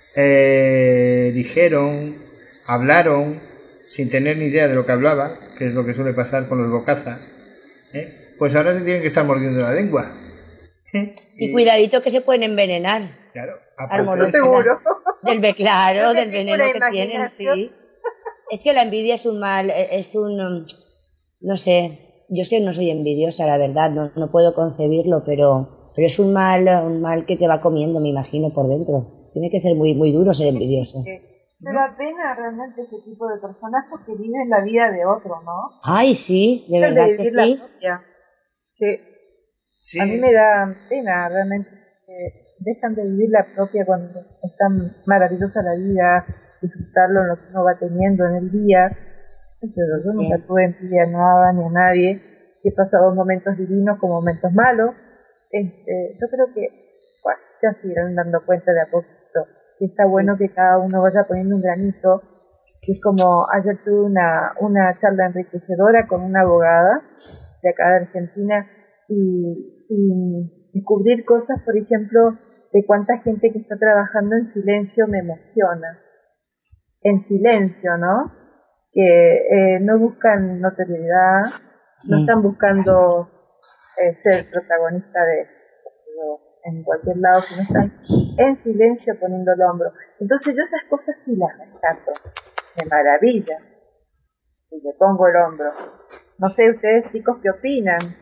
eh, dijeron, hablaron, sin tener ni idea de lo que hablaba, que es lo que suele pasar con los bocazas, ¿eh? Pues ahora se tienen que estar mordiendo la lengua. ¿eh? Y cuidadito que se pueden envenenar. Claro, aparte Armoniosa. de eso, Seguro. Del ve- claro, Yo del tengo veneno una que tienen, imaginación. sí. Es que la envidia es un mal, e- es un, um, no sé, yo es que no soy envidiosa, la verdad, no, no puedo concebirlo, pero, pero es un mal, un mal que te va comiendo, me imagino, por dentro. Tiene que ser muy, muy duro ser envidioso. Me da pena realmente ese tipo de personas porque viven la vida de otro, ¿no? Ay, sí, de Dejan verdad de que vivir la sí. propia. Sí. sí, A mí me da pena realmente que dejan de vivir la propia cuando es tan maravillosa la vida, disfrutarlo en lo que uno va teniendo en el día. Yo, yo nunca Bien. tuve envidia a nada ni a nadie. He pasado momentos divinos como momentos malos. Este, yo creo que bueno, ya se irán dando cuenta de a poquito. Y está bueno que cada uno vaya poniendo un granito. Y es como ayer tuve una, una charla enriquecedora con una abogada de acá de Argentina y, y descubrir cosas, por ejemplo, de cuánta gente que está trabajando en silencio me emociona. En silencio, ¿no? Que eh, no buscan notoriedad, no Mm. están buscando eh, ser protagonista de eso, en cualquier lado, si no están en silencio poniendo el hombro. Entonces yo esas cosas sí las rescato, me maravilla, y le pongo el hombro. No sé ustedes, chicos, ¿qué opinan?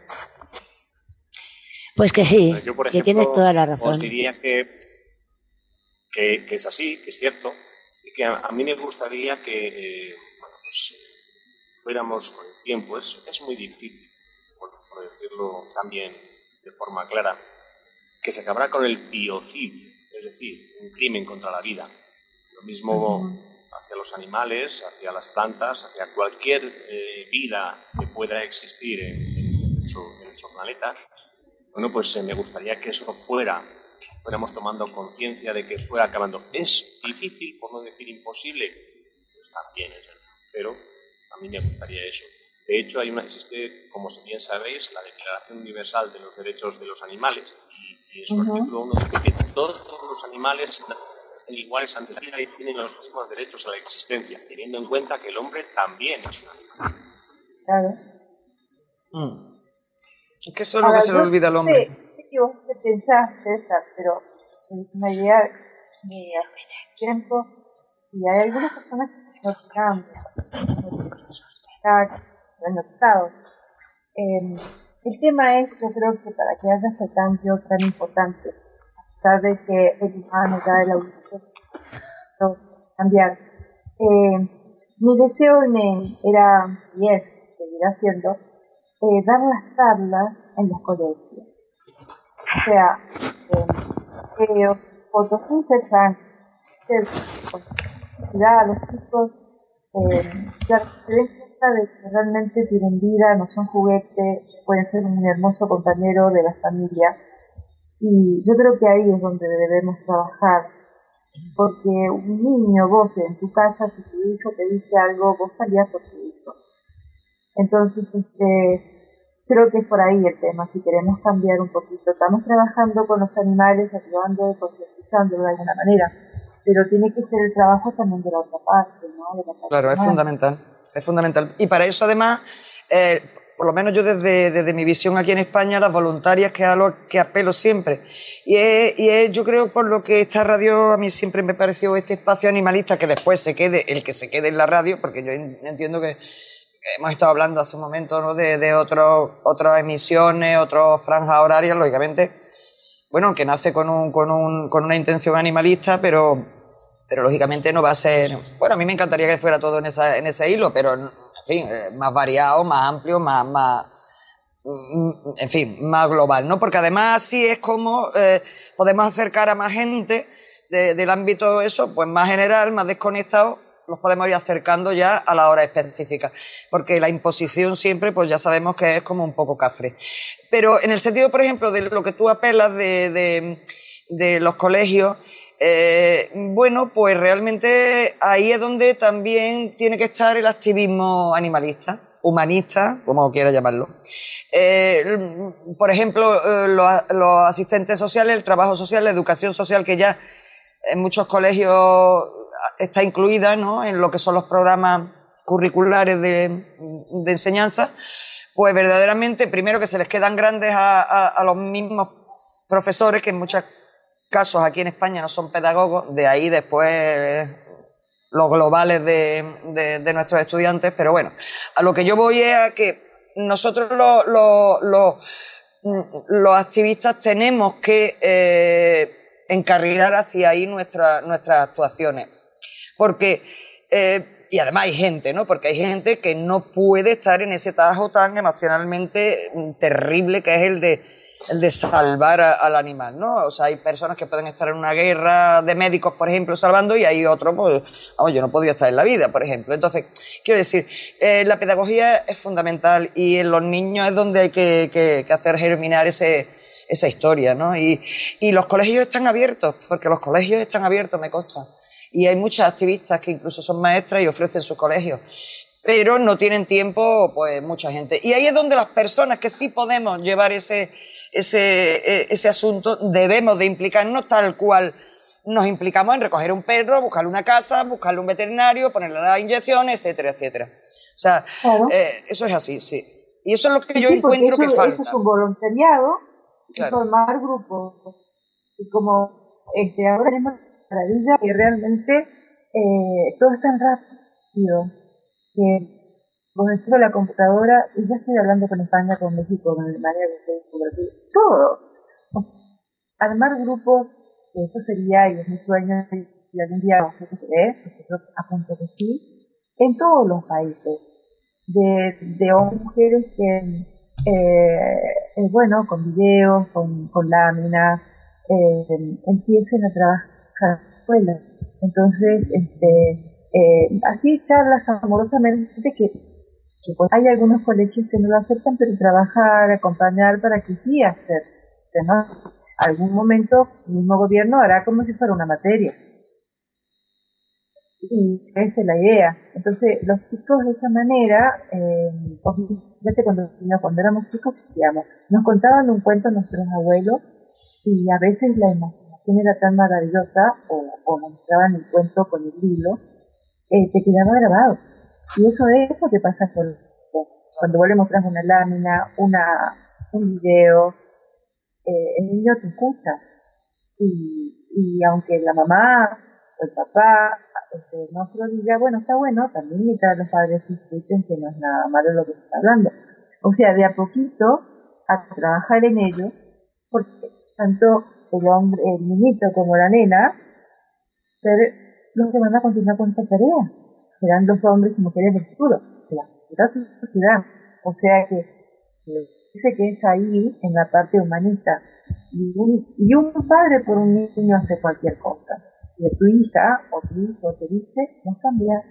Pues que sí, Yo, por que ejemplo, tienes toda la razón. os diría que, que, que es así, que es cierto, y que a, a mí me gustaría que eh, bueno, pues, eh, fuéramos con el tiempo. Es, es muy difícil, por, por decirlo también de forma clara, que se acabará con el biocidio, es decir, un crimen contra la vida. Lo mismo uh-huh. hacia los animales, hacia las plantas, hacia cualquier eh, vida que pueda existir en, en, nuestro, en nuestro planeta. Bueno, pues eh, me gustaría que eso fuera, fuéramos tomando conciencia de que fuera acabando. Es difícil, por no decir imposible, pues también es verdad, pero a mí me gustaría eso. De hecho, hay una, existe, como bien sabéis, la Declaración Universal de los Derechos de los Animales, y, y en su uh-huh. artículo uno dice que todos los animales nacen iguales ante la vida y tienen los mismos derechos a la existencia, teniendo en cuenta que el hombre también es un animal. Claro. Mm. Es que eso es lo que se le olvida al hombre. No sé qué vos te pensás, César, pero me llega mi tiempo y hay algunas personas que no cambian, han notado. Eh, el tema es, yo creo que para que haya ese cambio tan importante, a pesar de que el humano ya el auditor cambiar, eh, mi deseo era, y es, seguirá siendo, Eh, dar las tablas en los colegios. O sea, eh, eh, fotosíntesis, a los chicos, eh, ya se den cuenta de que realmente tienen vida, no son juguetes, pueden ser un hermoso compañero de la familia. Y yo creo que ahí es donde debemos trabajar, porque un niño, vos en tu casa, si tu hijo te dice algo, vos salías por tu hijo. Entonces, este, creo que es por ahí el tema, si queremos cambiar un poquito. Estamos trabajando con los animales, ayudando, concientizando de alguna manera, pero tiene que ser el trabajo también de la otra parte, ¿no? De la parte claro, es fundamental, es fundamental. Y para eso, además, eh, por lo menos yo desde, desde mi visión aquí en España, las voluntarias, que es a lo que apelo siempre. Y es, y es, yo creo, por lo que esta radio, a mí siempre me pareció este espacio animalista, que después se quede, el que se quede en la radio, porque yo entiendo que hemos estado hablando hace un momento, ¿no?, de, de otros, otras emisiones, otras franjas horarias, lógicamente, bueno, que nace con, un, con, un, con una intención animalista, pero, pero lógicamente no va a ser... Bueno, a mí me encantaría que fuera todo en, esa, en ese hilo, pero, en fin, más variado, más amplio, más, más... en fin, más global, ¿no? Porque además así es como eh, podemos acercar a más gente de, del ámbito eso, pues más general, más desconectado, los podemos ir acercando ya a la hora específica, porque la imposición siempre, pues ya sabemos que es como un poco cafre. Pero en el sentido, por ejemplo, de lo que tú apelas de, de, de los colegios, eh, bueno, pues realmente ahí es donde también tiene que estar el activismo animalista, humanista, como quiera llamarlo. Eh, por ejemplo, eh, los, los asistentes sociales, el trabajo social, la educación social, que ya en muchos colegios está incluida, ¿no?, en lo que son los programas curriculares de, de enseñanza, pues verdaderamente, primero que se les quedan grandes a, a, a los mismos profesores, que en muchos casos aquí en España no son pedagogos, de ahí después los globales de, de, de nuestros estudiantes, pero bueno, a lo que yo voy es a que nosotros los, los, los, los activistas tenemos que eh, encarrilar hacia ahí nuestra, nuestras actuaciones. Porque, eh, y además hay gente, ¿no? Porque hay gente que no puede estar en ese tajo tan emocionalmente terrible que es el de, el de salvar a, al animal, ¿no? O sea, hay personas que pueden estar en una guerra de médicos, por ejemplo, salvando, y hay otros, pues, vamos, yo no podría estar en la vida, por ejemplo. Entonces, quiero decir, eh, la pedagogía es fundamental y en los niños es donde hay que, que, que hacer germinar ese, esa historia, ¿no? Y, y los colegios están abiertos, porque los colegios están abiertos, me consta. Y hay muchas activistas que incluso son maestras y ofrecen sus colegios, pero no tienen tiempo, pues, mucha gente. Y ahí es donde las personas que sí podemos llevar ese, ese, ese asunto, debemos de implicarnos tal cual nos implicamos en recoger un perro, buscarle una casa, buscarle un veterinario, ponerle las inyecciones, etcétera, etcétera. O sea, claro. eh, eso es así, sí. Y eso es lo que yo Sí, porque encuentro eso, que falta. eso es un voluntariado y Claro. formar grupos. Y como este, ahora tenemos la maravilla que realmente eh, todo es tan rápido que con esto de la computadora, y ya estoy hablando con España, con México, con Alemania, con Brasil, todo. Armar grupos, que eso sería, y es mi sueño, y algún día vamos a querer, porque yo apunto que sí, en todos los países, de, de hombres y mujeres que, eh, eh, bueno, con videos, con, con láminas, eh, empiecen a trabajar en la escuela. Entonces, este, eh, así charlas amorosamente que, que pues, hay algunos colegios que no lo aceptan, pero trabajar, acompañar para que sí hacer, ¿no? Algún momento el mismo gobierno hará como si fuera una materia. Y esa es la idea. Entonces, los chicos de esa manera, eh, fíjate, cuando, cuando éramos chicos, decíamos, nos contaban un cuento nuestros abuelos y a veces la imaginación era tan maravillosa, o, o nos mostraban el cuento con el libro, eh, te quedaba grabado. Y eso es lo que pasa con cuando vos le mostras una lámina, una, un video, eh, el niño te escucha. Y, y aunque la mamá o el papá este, no se lo diga, bueno, está bueno, también mientras los padres escuchen que no es nada malo lo que se está hablando. O sea, de a poquito a trabajar en ello, porque tanto el hombre, el niñito como la nena, ser los que van a continuar con esta tarea. Serán los hombres y mujeres del futuro, de la futura sociedad. O sea que dice que es ahí, en la parte humanista. Y un, y un padre por un niño hace cualquier cosa. Si tu hija o tu hijo te dice, no cambia.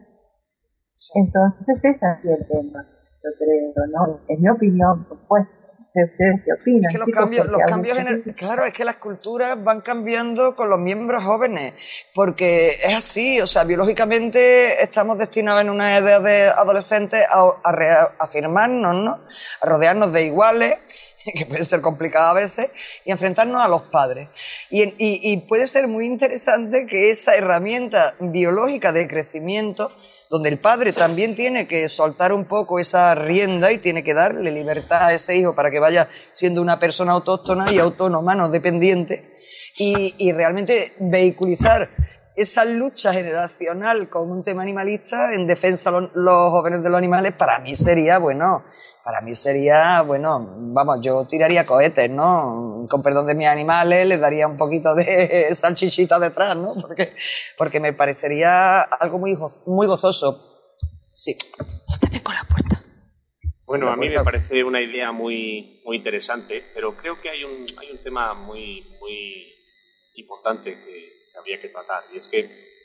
Entonces ese es así el tema, yo creo, ¿no? En mi opinión, por supuesto. ¿Ustedes qué opinan? Es que los chicos? cambios, Porque los a cambios veces- en el- claro, es que las culturas van cambiando con los miembros jóvenes, porque es así, o sea, biológicamente estamos destinados en una edad de adolescentes a, a reafirmarnos, ¿no? A rodearnos de iguales, que puede ser complicado a veces, y enfrentarnos a los padres. Y, en- y, y puede ser muy interesante que esa herramienta biológica de crecimiento, donde el padre también tiene que soltar un poco esa rienda y tiene que darle libertad a ese hijo para que vaya siendo una persona autóctona y autónoma, no dependiente, y, y realmente vehiculizar esa lucha generacional con un tema animalista en defensa de los, los jóvenes de los animales, para mí sería, bueno, para mí sería, bueno, vamos, yo tiraría cohetes, ¿no? Con perdón de mis animales, les daría un poquito de salchichita detrás, ¿no? Porque, porque me parecería algo muy, go- muy gozoso. Sí. Estate con la puerta. Bueno, La a mí puerta. me parece una idea muy, muy interesante, pero creo que hay un, hay un tema muy, muy importante que, que habría que tratar, y es que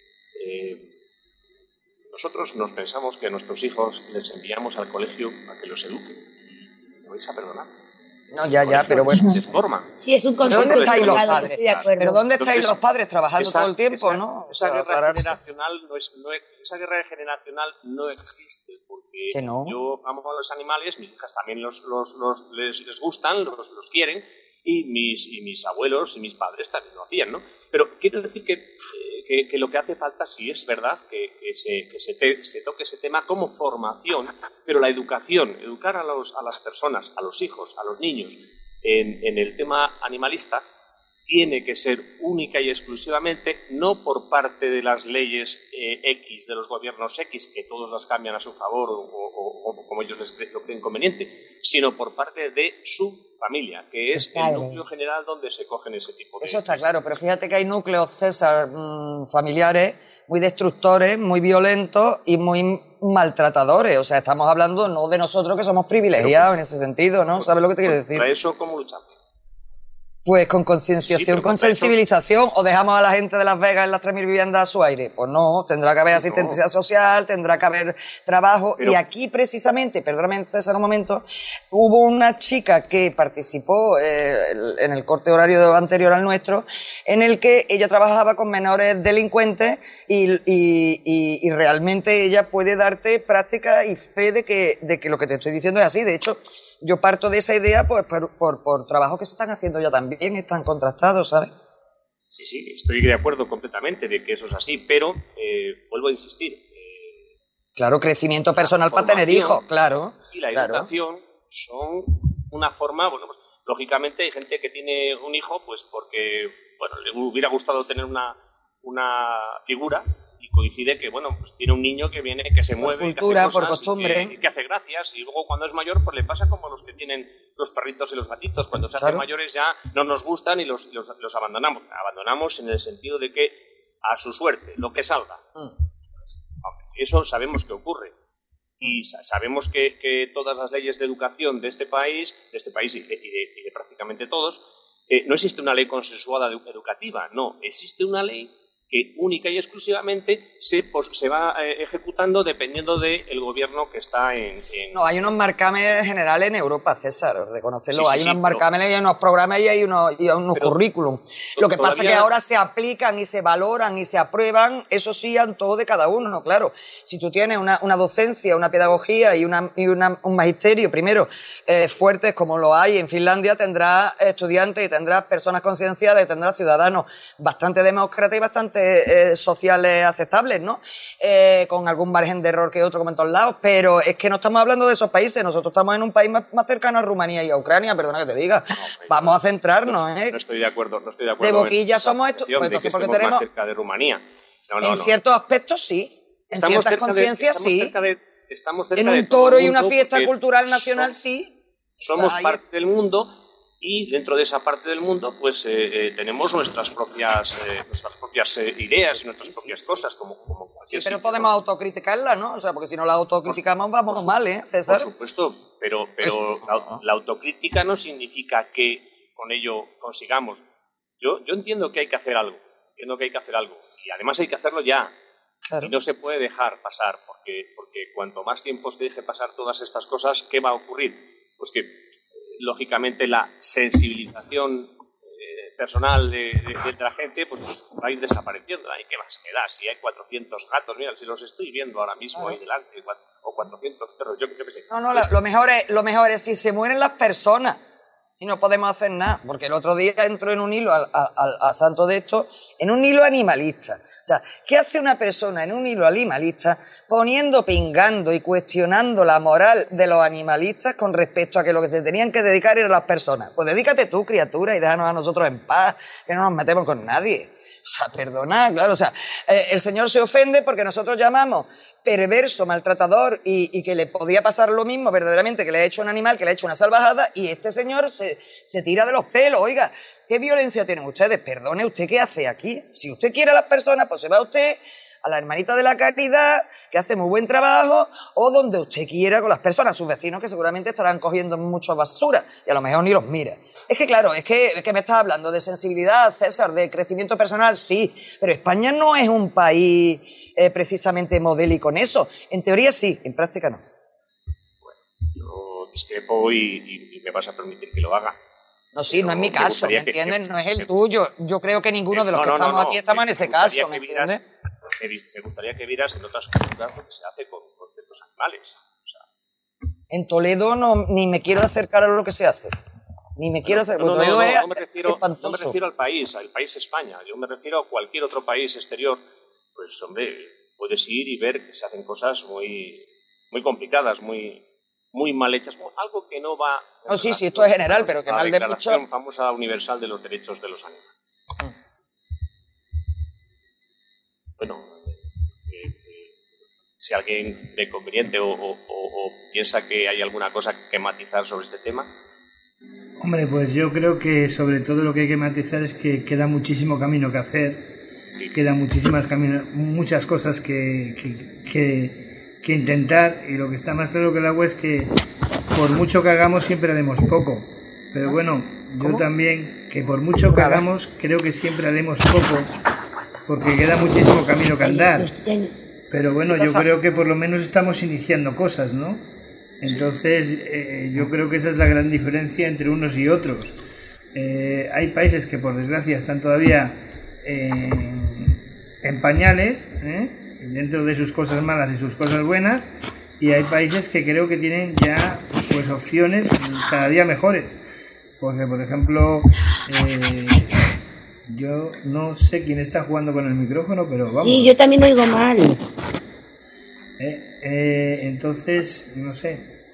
eh, nosotros nos pensamos que a nuestros hijos les enviamos al colegio a que los eduquen. ¿Me vais a perdonar? No, ya, El ya, colegio pero bueno. les- les forma. Sí, es un ¿Pero concepto dónde estáis los equivocado, padres? estoy de acuerdo. Pero ¿dónde estáis Entonces, los padres trabajando esa- todo el tiempo, esa- no? O Esa sea, guerra aclararse. generacional no es, no es- esa guerra generacional no existe, porque ¿Que no? yo amo a los animales, mis hijas también los, los, los- les, les gustan, los, los quieren, y mis, y mis abuelos y mis padres también lo hacían, ¿no? Pero quiero decir que, eh, que, que lo que hace falta, sí es verdad, que, que, se, que se, te- se toque ese tema como formación, pero la educación, educar a, los, a las personas, a los hijos, a los niños, en, en el tema animalista, tiene que ser única y exclusivamente no por parte de las leyes eh, X, de los gobiernos X, que todos las cambian a su favor o, o- o como ellos les cre- lo creen conveniente, sino por parte de su familia, que es el Padre. núcleo general donde se cogen ese tipo de... Eso está claro, pero fíjate que hay núcleos, César, mmm, familiares muy destructores, muy violentos y muy maltratadores. O sea, estamos hablando no de nosotros que somos privilegiados en ese sentido, ¿no? ¿Sabes lo que te quiero decir? Para eso, ¿cómo luchamos? Pues con concienciación, Sí, pero con contra eso- sensibilización, o dejamos a la gente de Las Vegas en las tres mil viviendas a su aire. Pues no, tendrá que haber No. asistencia social, tendrá que haber trabajo. Pero- Y aquí precisamente, perdóname César un momento, hubo una chica que participó eh, en el corte horario anterior al nuestro, en el que ella trabajaba con menores delincuentes y, y, y- y realmente ella puede darte práctica y fe de que, de que lo que te estoy diciendo es así. De hecho, yo parto de esa idea pues, por, por, por trabajos que se están haciendo ya también, están contrastados, ¿sabes? Sí, sí, estoy de acuerdo completamente de que eso es así, pero eh, vuelvo a insistir. eh, Claro, crecimiento personal para tener formación hijos, claro. y la claro. educación son una forma, bueno, pues, lógicamente hay gente que tiene un hijo, pues porque, bueno, le hubiera gustado tener una, una figura y coincide que, bueno, pues tiene un niño que viene, que se mueve, por cultura, que hace por cosas costumbre. y que, y que hace gracias, y luego cuando es mayor, pues le pasa como a los que tienen los perritos y los gatitos, cuando se hacen Claro. mayores ya no nos gustan y los, y los, los abandonamos. Abandonamos en el sentido de que a su suerte, lo que salga. Mm. Eso sabemos que ocurre. Y sa- sabemos que, que todas las leyes de educación de este país, de este país y de, y de- y de prácticamente todos, eh, no existe una ley consensuada de- educativa, no, existe una ley que única y exclusivamente se, pos- se va eh, ejecutando dependiendo del gobierno que está en... en- No, hay unos marcames generales en Europa, César, reconocerlo. Sí, sí, hay sí, unos pero- marcames y hay unos programas y hay unos, y hay unos Pero currículum. Lo que pasa es que todavía- ahora se aplican y se valoran y se aprueban, eso sí, en todo de cada uno, claro. Si tú tienes una, una docencia, una pedagogía y, una, y una- un magisterio, primero, eh, fuertes como lo hay en Finlandia, tendrás estudiantes y tendrás personas concienciadas y tendrás ciudadanos bastante demócratas y bastante eh, sociales aceptables, ¿no? Eh, con algún margen de error que otro como en todos lados, pero es que no estamos hablando de esos países, nosotros estamos en un país más, más cercano a Rumanía y a Ucrania, perdona que te diga. No, Vamos a centrarnos, no, ¿eh? no estoy de acuerdo, no estoy de acuerdo. De boquilla en esa somos esto- afirmación pues de que entonces, porque estemos tenemos- más cerca de Rumanía. No, no, En no. ciertos aspectos sí, en Estamos ciertas cerca de- conciencias estamos sí, cerca de- estamos cerca en de un todo toro el y una mundo fiesta porque cultural nacional som- sí. Somos Ahí- parte del mundo y dentro de esa parte del mundo pues eh, eh, tenemos nuestras propias eh, nuestras propias eh, ideas y nuestras propias cosas como, como Sí, cualquier pero sitio, podemos ¿no? autocriticarla, ¿no? O sea, porque si no la autocriticamos Por vamos su- mal, ¿eh, Por César? supuesto, pero, pero Eso, la, no. la autocrítica no significa que con ello consigamos. Yo, yo entiendo que hay que hacer algo, entiendo que hay que hacer algo y además hay que hacerlo ya. Claro. Y no se puede dejar pasar, porque, porque cuanto más tiempo se deje pasar todas estas cosas, ¿qué va a ocurrir? Pues que, eh, lógicamente, la sensibilización eh, personal de, de- de la gente pues, pues, va a ir desapareciendo. ¿Y qué más me da? Si hay cuatrocientos gatos, mira, si los estoy viendo ahora mismo Claro. ahí delante, cua- o cuatrocientos perros, yo qué sé. No, no, lo, lo mejor es, lo mejor es si se mueren las personas y no podemos hacer nada, porque el otro día entró en un hilo al, al- a santo de esto, en un hilo animalista. O sea, ¿qué hace una persona en un hilo animalista poniendo, pingando y cuestionando la moral de los animalistas con respecto a que lo que se tenían que dedicar era las personas? Pues dedícate tú, criatura, y déjanos a nosotros en paz, que no nos metemos con nadie. O sea, perdona, claro, o sea, eh, el señor se ofende porque nosotros llamamos perverso, maltratador y, y que le podía pasar lo mismo verdaderamente que le ha hecho un animal, que le ha hecho una salvajada, y este señor se, se tira de los pelos. Oiga, ¿qué violencia tienen ustedes? Perdone, ¿usted qué hace aquí? Si usted quiere a las personas, pues se va usted a la hermanita de la caridad, que hace muy buen trabajo, o donde usted quiera con las personas, sus vecinos que seguramente estarán cogiendo mucha basura y a lo mejor ni los mira. Es que claro, es que, es que me estás hablando de sensibilidad, César, de crecimiento personal, sí, pero España no es un país eh, precisamente modélico en eso. En teoría sí, en práctica no. Yo discrepo y, y- y me vas a permitir que lo haga. No, sí, no es mi Me caso, ¿me gustaría que- entiendes? que- No es el que- tuyo. Yo creo que ninguno de los No, que no, no, estamos no. aquí estamos Me- en ese me gustaría caso, ¿me que vieras- entiendes? Me, vis- me gustaría que vieras en otras culturas lo que se hace con, con ciertos animales. O sea, En Toledo no, ni me quiero acercar a lo que se hace. Ni me quiero acercar. no, no, Toledo no, es no me refiero, no me espantoso. refiero al país, al país España. Yo me refiero a cualquier otro país exterior. Pues, hombre, puedes ir y ver que se hacen cosas muy, muy complicadas, muy, muy mal hechas, algo que no va... No, sí, sí, esto es general, pero que la mal de Declaración mucho. famosa universal de los derechos de los animales. Bueno, eh, eh, si alguien ve conveniente o, o- o- o piensa que hay alguna cosa que matizar sobre este tema. Hombre, pues yo creo que sobre todo lo que hay que matizar es que queda muchísimo camino que hacer, Sí. quedan muchísimas camino, muchas cosas que, que, que, que intentar, y lo que está más claro que el agua es que por mucho que hagamos siempre haremos poco. Pero bueno, yo ¿Cómo? también, que por mucho que Nada. hagamos, creo que siempre haremos poco, porque queda muchísimo camino que andar. Pero bueno, yo creo que por lo menos estamos iniciando cosas, ¿no? Entonces, eh, yo creo que esa es la gran diferencia entre unos y otros. Eh, hay países que, por desgracia, están todavía eh, en pañales, ¿eh? dentro de sus cosas malas y sus cosas buenas, y hay países que creo que tienen ya pues opciones cada día mejores. Porque, por ejemplo, eh, yo no sé quién está jugando con el micrófono, pero vamos. Sí, yo también oigo mal. Eh, eh, entonces, no sé,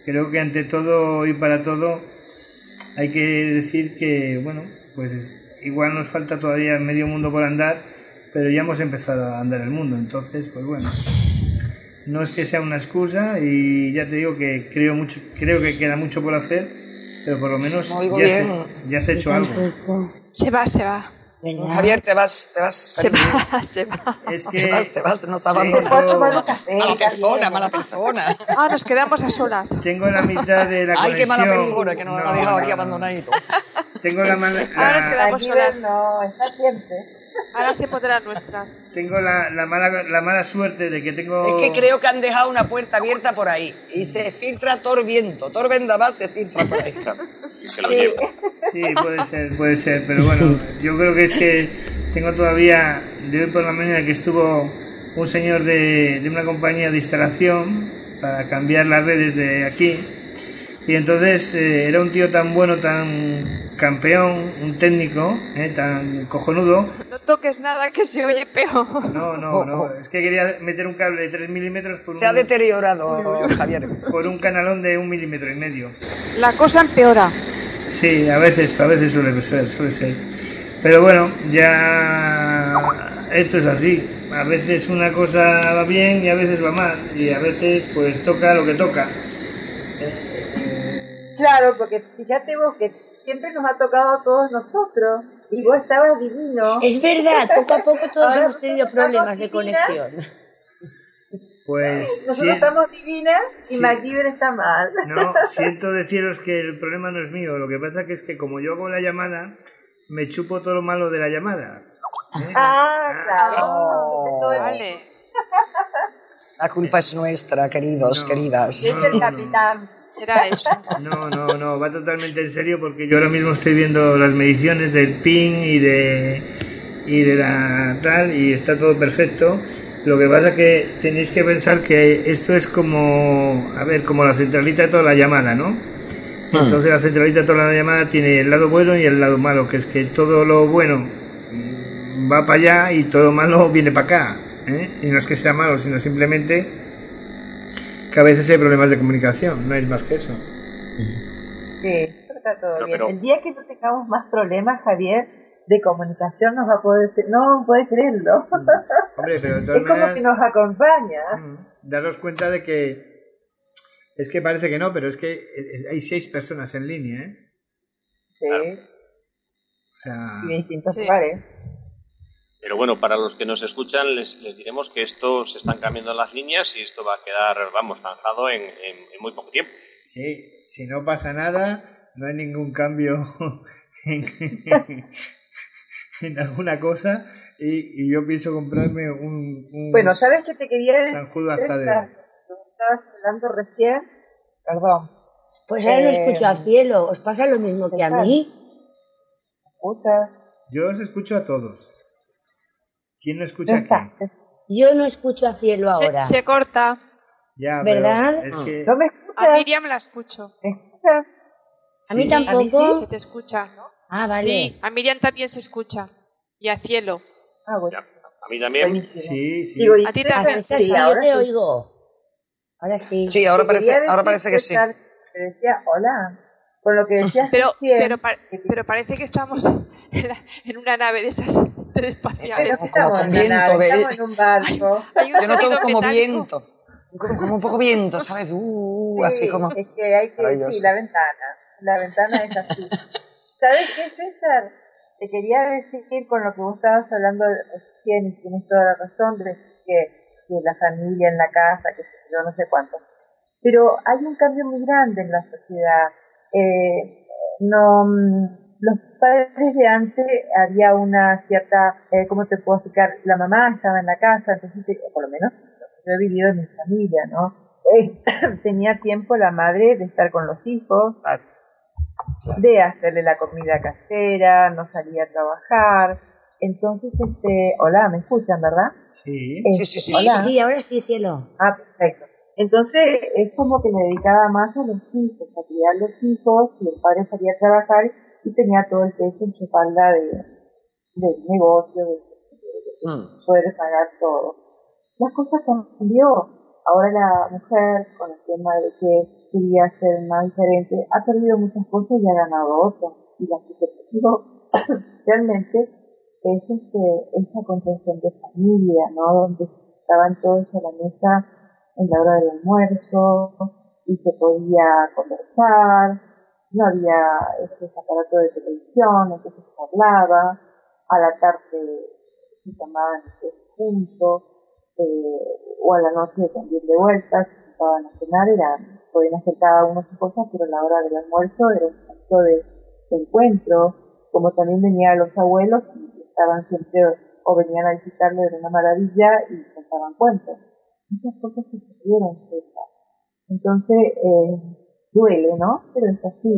creo que ante todo y para todo hay que decir que, bueno, pues igual nos falta todavía medio mundo por andar, pero ya hemos empezado a andar el mundo, entonces, pues bueno, no es que sea una excusa y ya te digo que creo mucho, creo que queda mucho por hacer, pero por lo menos No oigo ya, bien. se, ya se ha hecho algo. Se va, se va. ¿Verdad? Javier, te vas, te vas. Se va, se va. Es Te que vas, te vas, nos tengo, abandonado. Mala café, Mala persona, Javier. mala persona. Ah, nos quedamos a solas. tengo la mitad de la Ay, qué conexión. mala persona que nos No, ha dejado no, aquí no. abandonadito. Tengo la, mala- Ahora nos la- quedamos Javier solas. no, está siempre. Ahora hacemos de las nuestras. tengo la, la mala la mala suerte de que tengo Es que creo que han dejado una puerta abierta por ahí y se filtra todo el viento, todo el vendaval se filtra por ahí. Y se lo lleva. Sí, puede ser, puede ser, pero bueno, yo creo que es que tengo todavía, de hoy por la mañana que estuvo un señor de, de una compañía de instalación para cambiar las redes de aquí, y entonces eh, era un tío tan bueno, tan campeón, un técnico, eh, tan cojonudo. No toques nada que se oye peor. No, no, no, es que quería meter un cable de tres milímetros por Se ha un, deteriorado, Javier. por un canalón de un milímetro y medio. La cosa empeora. Sí, a veces, a veces suele ser, suele ser. Pero bueno, ya esto es así. A veces una cosa va bien y a veces va mal. Y a veces pues toca lo que toca. Claro, porque fíjate vos que siempre nos ha tocado a todos nosotros y vos estabas divino. Es verdad, poco a poco todos Ahora hemos tenido nosotros problemas de estamos divinas. conexión. Pues Nosotros sí, estamos divinas y Sí. MacGyver está mal. no, siento deciros que el problema no es mío. Lo que pasa que es que como yo hago la llamada, me chupo todo lo malo de la llamada. ¿Eh? Ah, claro. Oh. Todo el- Vale. La culpa es nuestra, queridos, No. queridas. Es el capitán. Será eso. No, no, no, va totalmente en serio porque yo ahora mismo estoy viendo las mediciones del ping y de y de la tal y está todo perfecto. Lo que pasa que tenéis que pensar que esto es como, a ver, como la centralita de toda la llamada, ¿no? Entonces la centralita de toda la llamada tiene el lado bueno y el lado malo, que es que todo lo bueno mm, va para allá y todo lo malo viene para acá, ¿eh? Y no es que sea malo, sino simplemente que a veces hay problemas de comunicación, no es más que eso. Sí, pero está todo Pero- bien. pero- El día que no tengamos más problemas, Javier, de comunicación nos va a poder decir, no, puedes creerlo. Hombre, pero de todas Es como maneras, que nos acompaña. mm, daros cuenta de que es que parece que no, pero es que eh, hay seis personas en línea, ¿eh? Sí, O sea, y de distintos Sí. lugares. Pero bueno, para los que nos escuchan, les, les diremos que esto se están cambiando las líneas y esto va a quedar, vamos, zanjado en, en, en muy poco tiempo. sí, si no pasa nada, no hay ningún cambio en, en alguna cosa y, y yo pienso comprarme un, un Bueno, ¿sabes qué te quería decir? Sanjudo hasta de... Estabas hablando recién, perdón, Pues ahora lo Eh, escucho al cielo. ¿Os pasa lo mismo que a mí? escuchas, Yo os escucho a todos. ¿Quién no no escucha a estás, quién? Yo no escucho al cielo ahora. Se, se corta. Ya, ¿Verdad? pero es que... no me A escuchas, Miriam la escucho. ¿me escuchas? A mí sí, tampoco. Se te escucha. Ah, vale. Sí, a Miriam también se escucha. Y a Cielo. Ah, bueno, Ya. A mí también. buenísimo. sí, sí. Digo, y A ti César, también. Ah, César, sí, sí, yo ahora te sí. oigo. Ahora sí. Sí, ahora Te parece, quería ahora decir, parece que sí. César, te decía, hola, con lo que decías Pero, recién, pero, pa- que te- pero parece que estamos en, la- en una nave de esas pero interespaciales. si estamos con en una viento, nave, ve- estamos en un barco. Hay un Yo noto sonido como metálico. viento, como, como un poco viento, ¿sabes? Uh, Sí, así como... es que hay que, sí, Maravilloso. la ventana, la ventana es así. ¿Sabes qué, César? Te quería decir con lo que vos estabas hablando recién y tienes toda la razón, de decir que, que la familia en la casa, que sé yo, no sé cuánto. Pero hay un cambio muy grande en la sociedad. Eh, no, mm, los padres de antes había una cierta, eh, ¿cómo te puedo explicar? La mamá estaba en la casa, entonces, o por lo menos yo he vivido en mi familia, ¿no? Eh, tenía tiempo la madre de estar con los hijos, Claro, claro. de hacerle la comida casera, no salía a trabajar. Entonces, este, hola, ¿me escuchan, verdad? Sí. Sí, sí, sí, Hola. Sí, ahora sí, cielo. Ah, perfecto. Entonces, es como que me dedicaba más a los hijos, a criar los hijos, y el padre salía a trabajar y tenía todo el peso en su espalda de, del negocio, de, de- de Mm. poder pagar todo. Las cosas cambió. ahora la mujer, con el tema de que quería ser más diferente, ha perdido muchas cosas y ha ganado otras. Y la que se perdió realmente es este, esa contención de familia, ¿no? Donde estaban todos a la mesa en la hora del almuerzo y se podía conversar, no había este aparato de televisión, entonces se hablaba, a la tarde se tomaban té juntos, eh, o a la noche también de vuelta, se sentaban a cenar, era, podían hacer cada uno sus cosas, pero la hora del almuerzo era un punto de, de encuentro, como también venían los abuelos, y estaban siempre, o venían a visitarlo, era una maravilla, y contaban cuentos. Muchas cosas se perdieron, ¿verdad? Entonces, eh, duele, ¿no? Pero es así,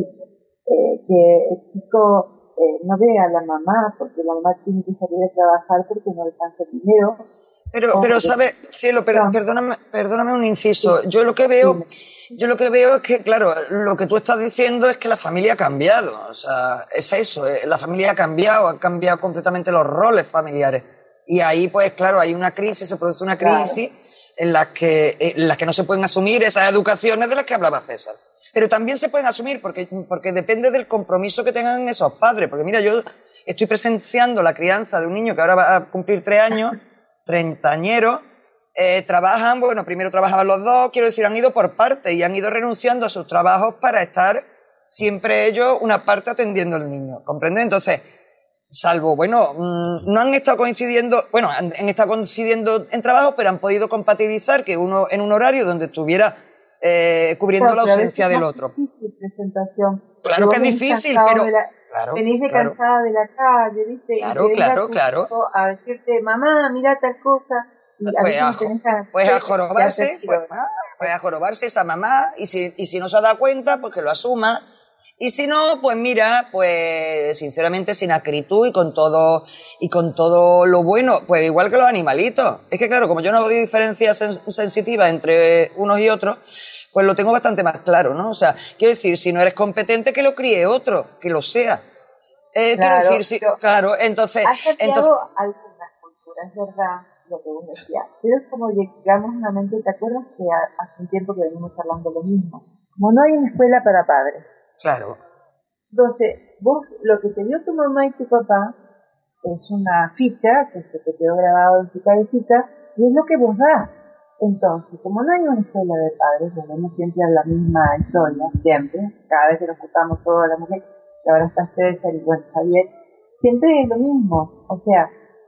eh, que el chico eh, no ve a la mamá, porque la mamá tiene que salir a trabajar porque no alcanza el dinero. Pero, pero sabe, cielo, per, No. perdóname, perdóname un inciso. Sí. Yo lo que veo, Sí. yo lo que veo es que, claro, lo que tú estás diciendo es que la familia ha cambiado. O sea, es eso, eh, la familia ha cambiado, han cambiado completamente los roles familiares. Y ahí, pues, claro, hay una crisis, se produce una crisis claro. en la que, en las que no se pueden asumir esas educaciones de las que hablaba César. Pero también se pueden asumir porque, porque depende del compromiso que tengan esos padres. Porque mira, yo estoy presenciando la crianza de un niño que ahora va a cumplir tres años, treintañeros, eh, trabajan, bueno, primero trabajaban los dos, quiero decir, han ido por partes y han ido renunciando a sus trabajos para estar siempre ellos una parte atendiendo al niño, ¿comprende? Entonces, salvo, bueno, mmm, no han estado coincidiendo, bueno, han, han estado coincidiendo en trabajo, pero han podido compatibilizar que uno en un horario donde estuviera eh, cubriendo claro, la ausencia del otro. Es difícil presentación. Claro que es difícil, pero... La, claro, venís de claro. cansada de la calle, ¿viste? Claro, y te claro, claro. A decirte, mamá, mira tal cosa. Y a pues, a, tenés a, pues a jorobarse, pues, ah, pues a jorobarse esa mamá, y si, y si no se da cuenta, pues que lo asuma. Y si no, pues mira, pues sinceramente sin acritud y con todo y con todo lo bueno, pues igual que los animalitos. Es que claro, como yo no hago diferencias sen sensitivas entre unos y otros, pues lo tengo bastante más claro, ¿no? O sea, quiero decir, si no eres competente, que lo críe otro, que lo sea. Eh, claro, quiero decir, sí, claro, entonces... Has cambiado entonces, algunas culturas, es verdad, lo que vos decías. Pero es como llegamos nuevamente, ¿te acuerdas que hace un tiempo que venimos hablando lo mismo? Como no hay una escuela para padres. Claro. Entonces, vos, lo que te dio tu mamá y tu papá es una ficha que se te quedó grabado en tu cabecita y es lo que vos das. Entonces, como no hay una escuela de padres, volvemos siempre a la misma historia, siempre, cada vez que nos juntamos todas las mujeres, que ahora está César y bueno, Javier, siempre es lo mismo. O sea,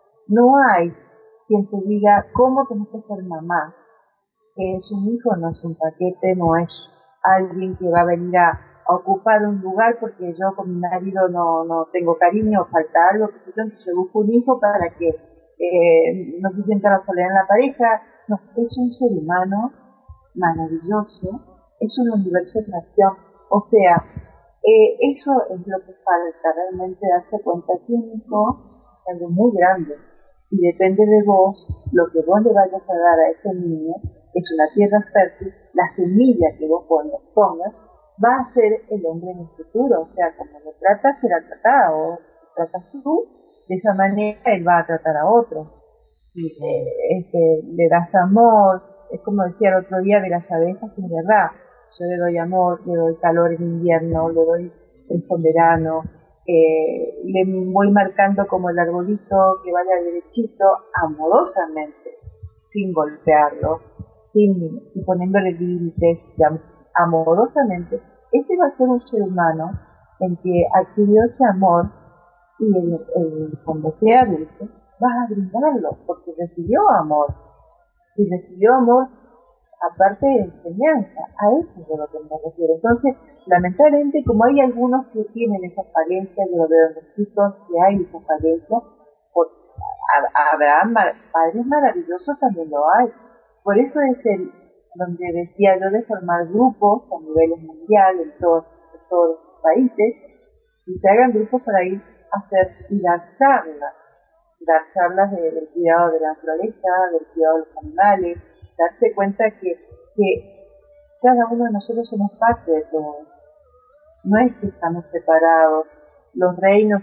no hay quien te diga cómo tenés que ser mamá, que es un hijo, no es un paquete, no es alguien que va a venir a a ocupar un lugar porque yo con mi marido no, no tengo cariño, falta algo, entonces yo busco un hijo para que eh, no se sienta la soledad en la pareja. No, es un ser humano maravilloso, es un universo de creación. O sea, eh, eso es lo que falta, realmente darse cuenta que un hijo es algo muy grande y depende de vos, lo que vos le vayas a dar a ese niño es una tierra fértil, la semilla que vos pongas va a ser el hombre en el futuro. O sea, como lo tratas, será tratado, o lo tratas tú, de esa manera él va a tratar a otro. Y, eh, este, le das amor, es como decía el otro día de las abejas, es verdad, yo le doy amor, le doy calor en invierno, le doy fresco en verano, eh, le voy marcando como el arbolito que vaya derechito, amorosamente, sin golpearlo, sin, y poniéndole límites, amorosamente. Este va a ser un ser humano en que adquirió ese amor y el, el, cuando sea adulto vas a brindarlo porque recibió amor y recibió amor aparte de enseñanza. A eso es a lo que me refiero. Entonces, lamentablemente, como hay algunos que tienen esas falencias, yo lo veo en los chicos que hay esas falencias, habrá padres maravillosos, también lo hay. Por eso es el donde decía yo de formar grupos a niveles mundiales en todos, en todos los países, y se hagan grupos para ir a hacer y dar charlas, dar charlas de, del cuidado de la naturaleza, del cuidado de los animales, darse cuenta que, que cada uno de nosotros somos parte de todo. No es que estamos separados, los reinos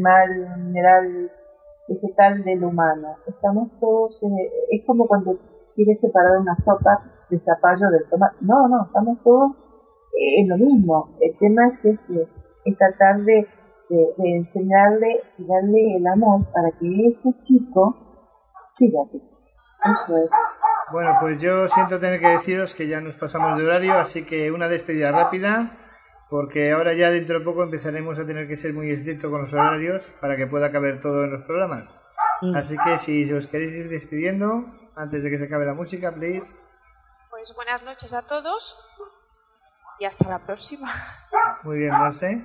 animal, mineral, vegetal del humano, estamos todos, eh, es como cuando quiere separar una sopa de zapallo del tomate. No, no, estamos todos eh, en lo mismo. El tema es este, es tratar de, de, de enseñarle y darle el amor para que ese chico siga así. Eso es. Bueno, pues yo siento tener que deciros que ya nos pasamos de horario, así que una despedida rápida, porque ahora ya dentro de poco empezaremos a tener que ser muy estrictos con los horarios para que pueda caber todo en los programas. Mm. Así que si os queréis ir despidiendo, antes de que se acabe la música, please. Pues buenas noches a todos y hasta la próxima. Muy bien, Marce.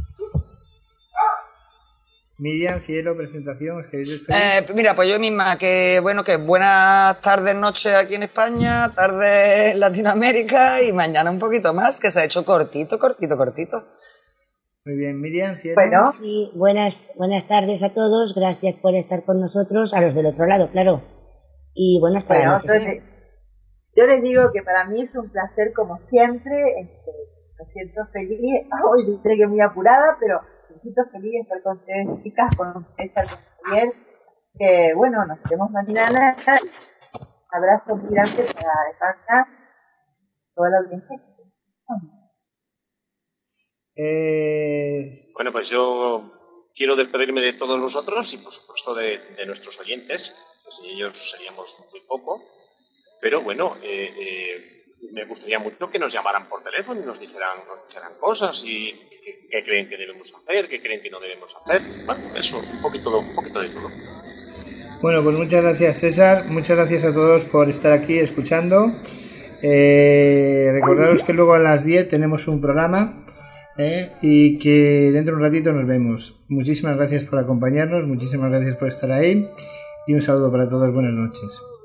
Miriam, Cielo, presentación, ¿os queréis despedir? Eh, mira, pues yo misma, que bueno, que buenas tardes, noches aquí en España, tardes en Latinoamérica y mañana un poquito más, que se ha hecho cortito, cortito, cortito. Muy bien, Miriam, Cielo. Bueno. Sí, buenas, buenas tardes a todos, gracias por estar con nosotros, a los del otro lado, claro. Y buenas tardes. Bueno, entonces, yo les digo que para mí es un placer como siempre, este, me siento feliz, hoy llegué muy apurada, pero me siento feliz de estar con ustedes, chicas, con ustedes, estar con Javier, que bueno, nos vemos mañana, abrazo gigante para dejar toda la audiencia. Eh... Bueno, pues yo quiero despedirme de todos vosotros y por supuesto de, de nuestros oyentes, pues ellos seríamos muy poco, pero bueno, eh, eh, me gustaría mucho que nos llamaran por teléfono y nos dijeran, nos dijeran cosas y qué, qué creen que debemos hacer, qué creen que no debemos hacer. Bueno, eso, un poquito, un poquito de todo. Bueno, pues muchas gracias, César. Muchas gracias a todos por estar aquí escuchando. Eh, recordaros que luego a las diez tenemos un programa eh, y que dentro de un ratito nos vemos. Muchísimas gracias por acompañarnos, muchísimas gracias por estar ahí y un saludo para todos. Buenas noches.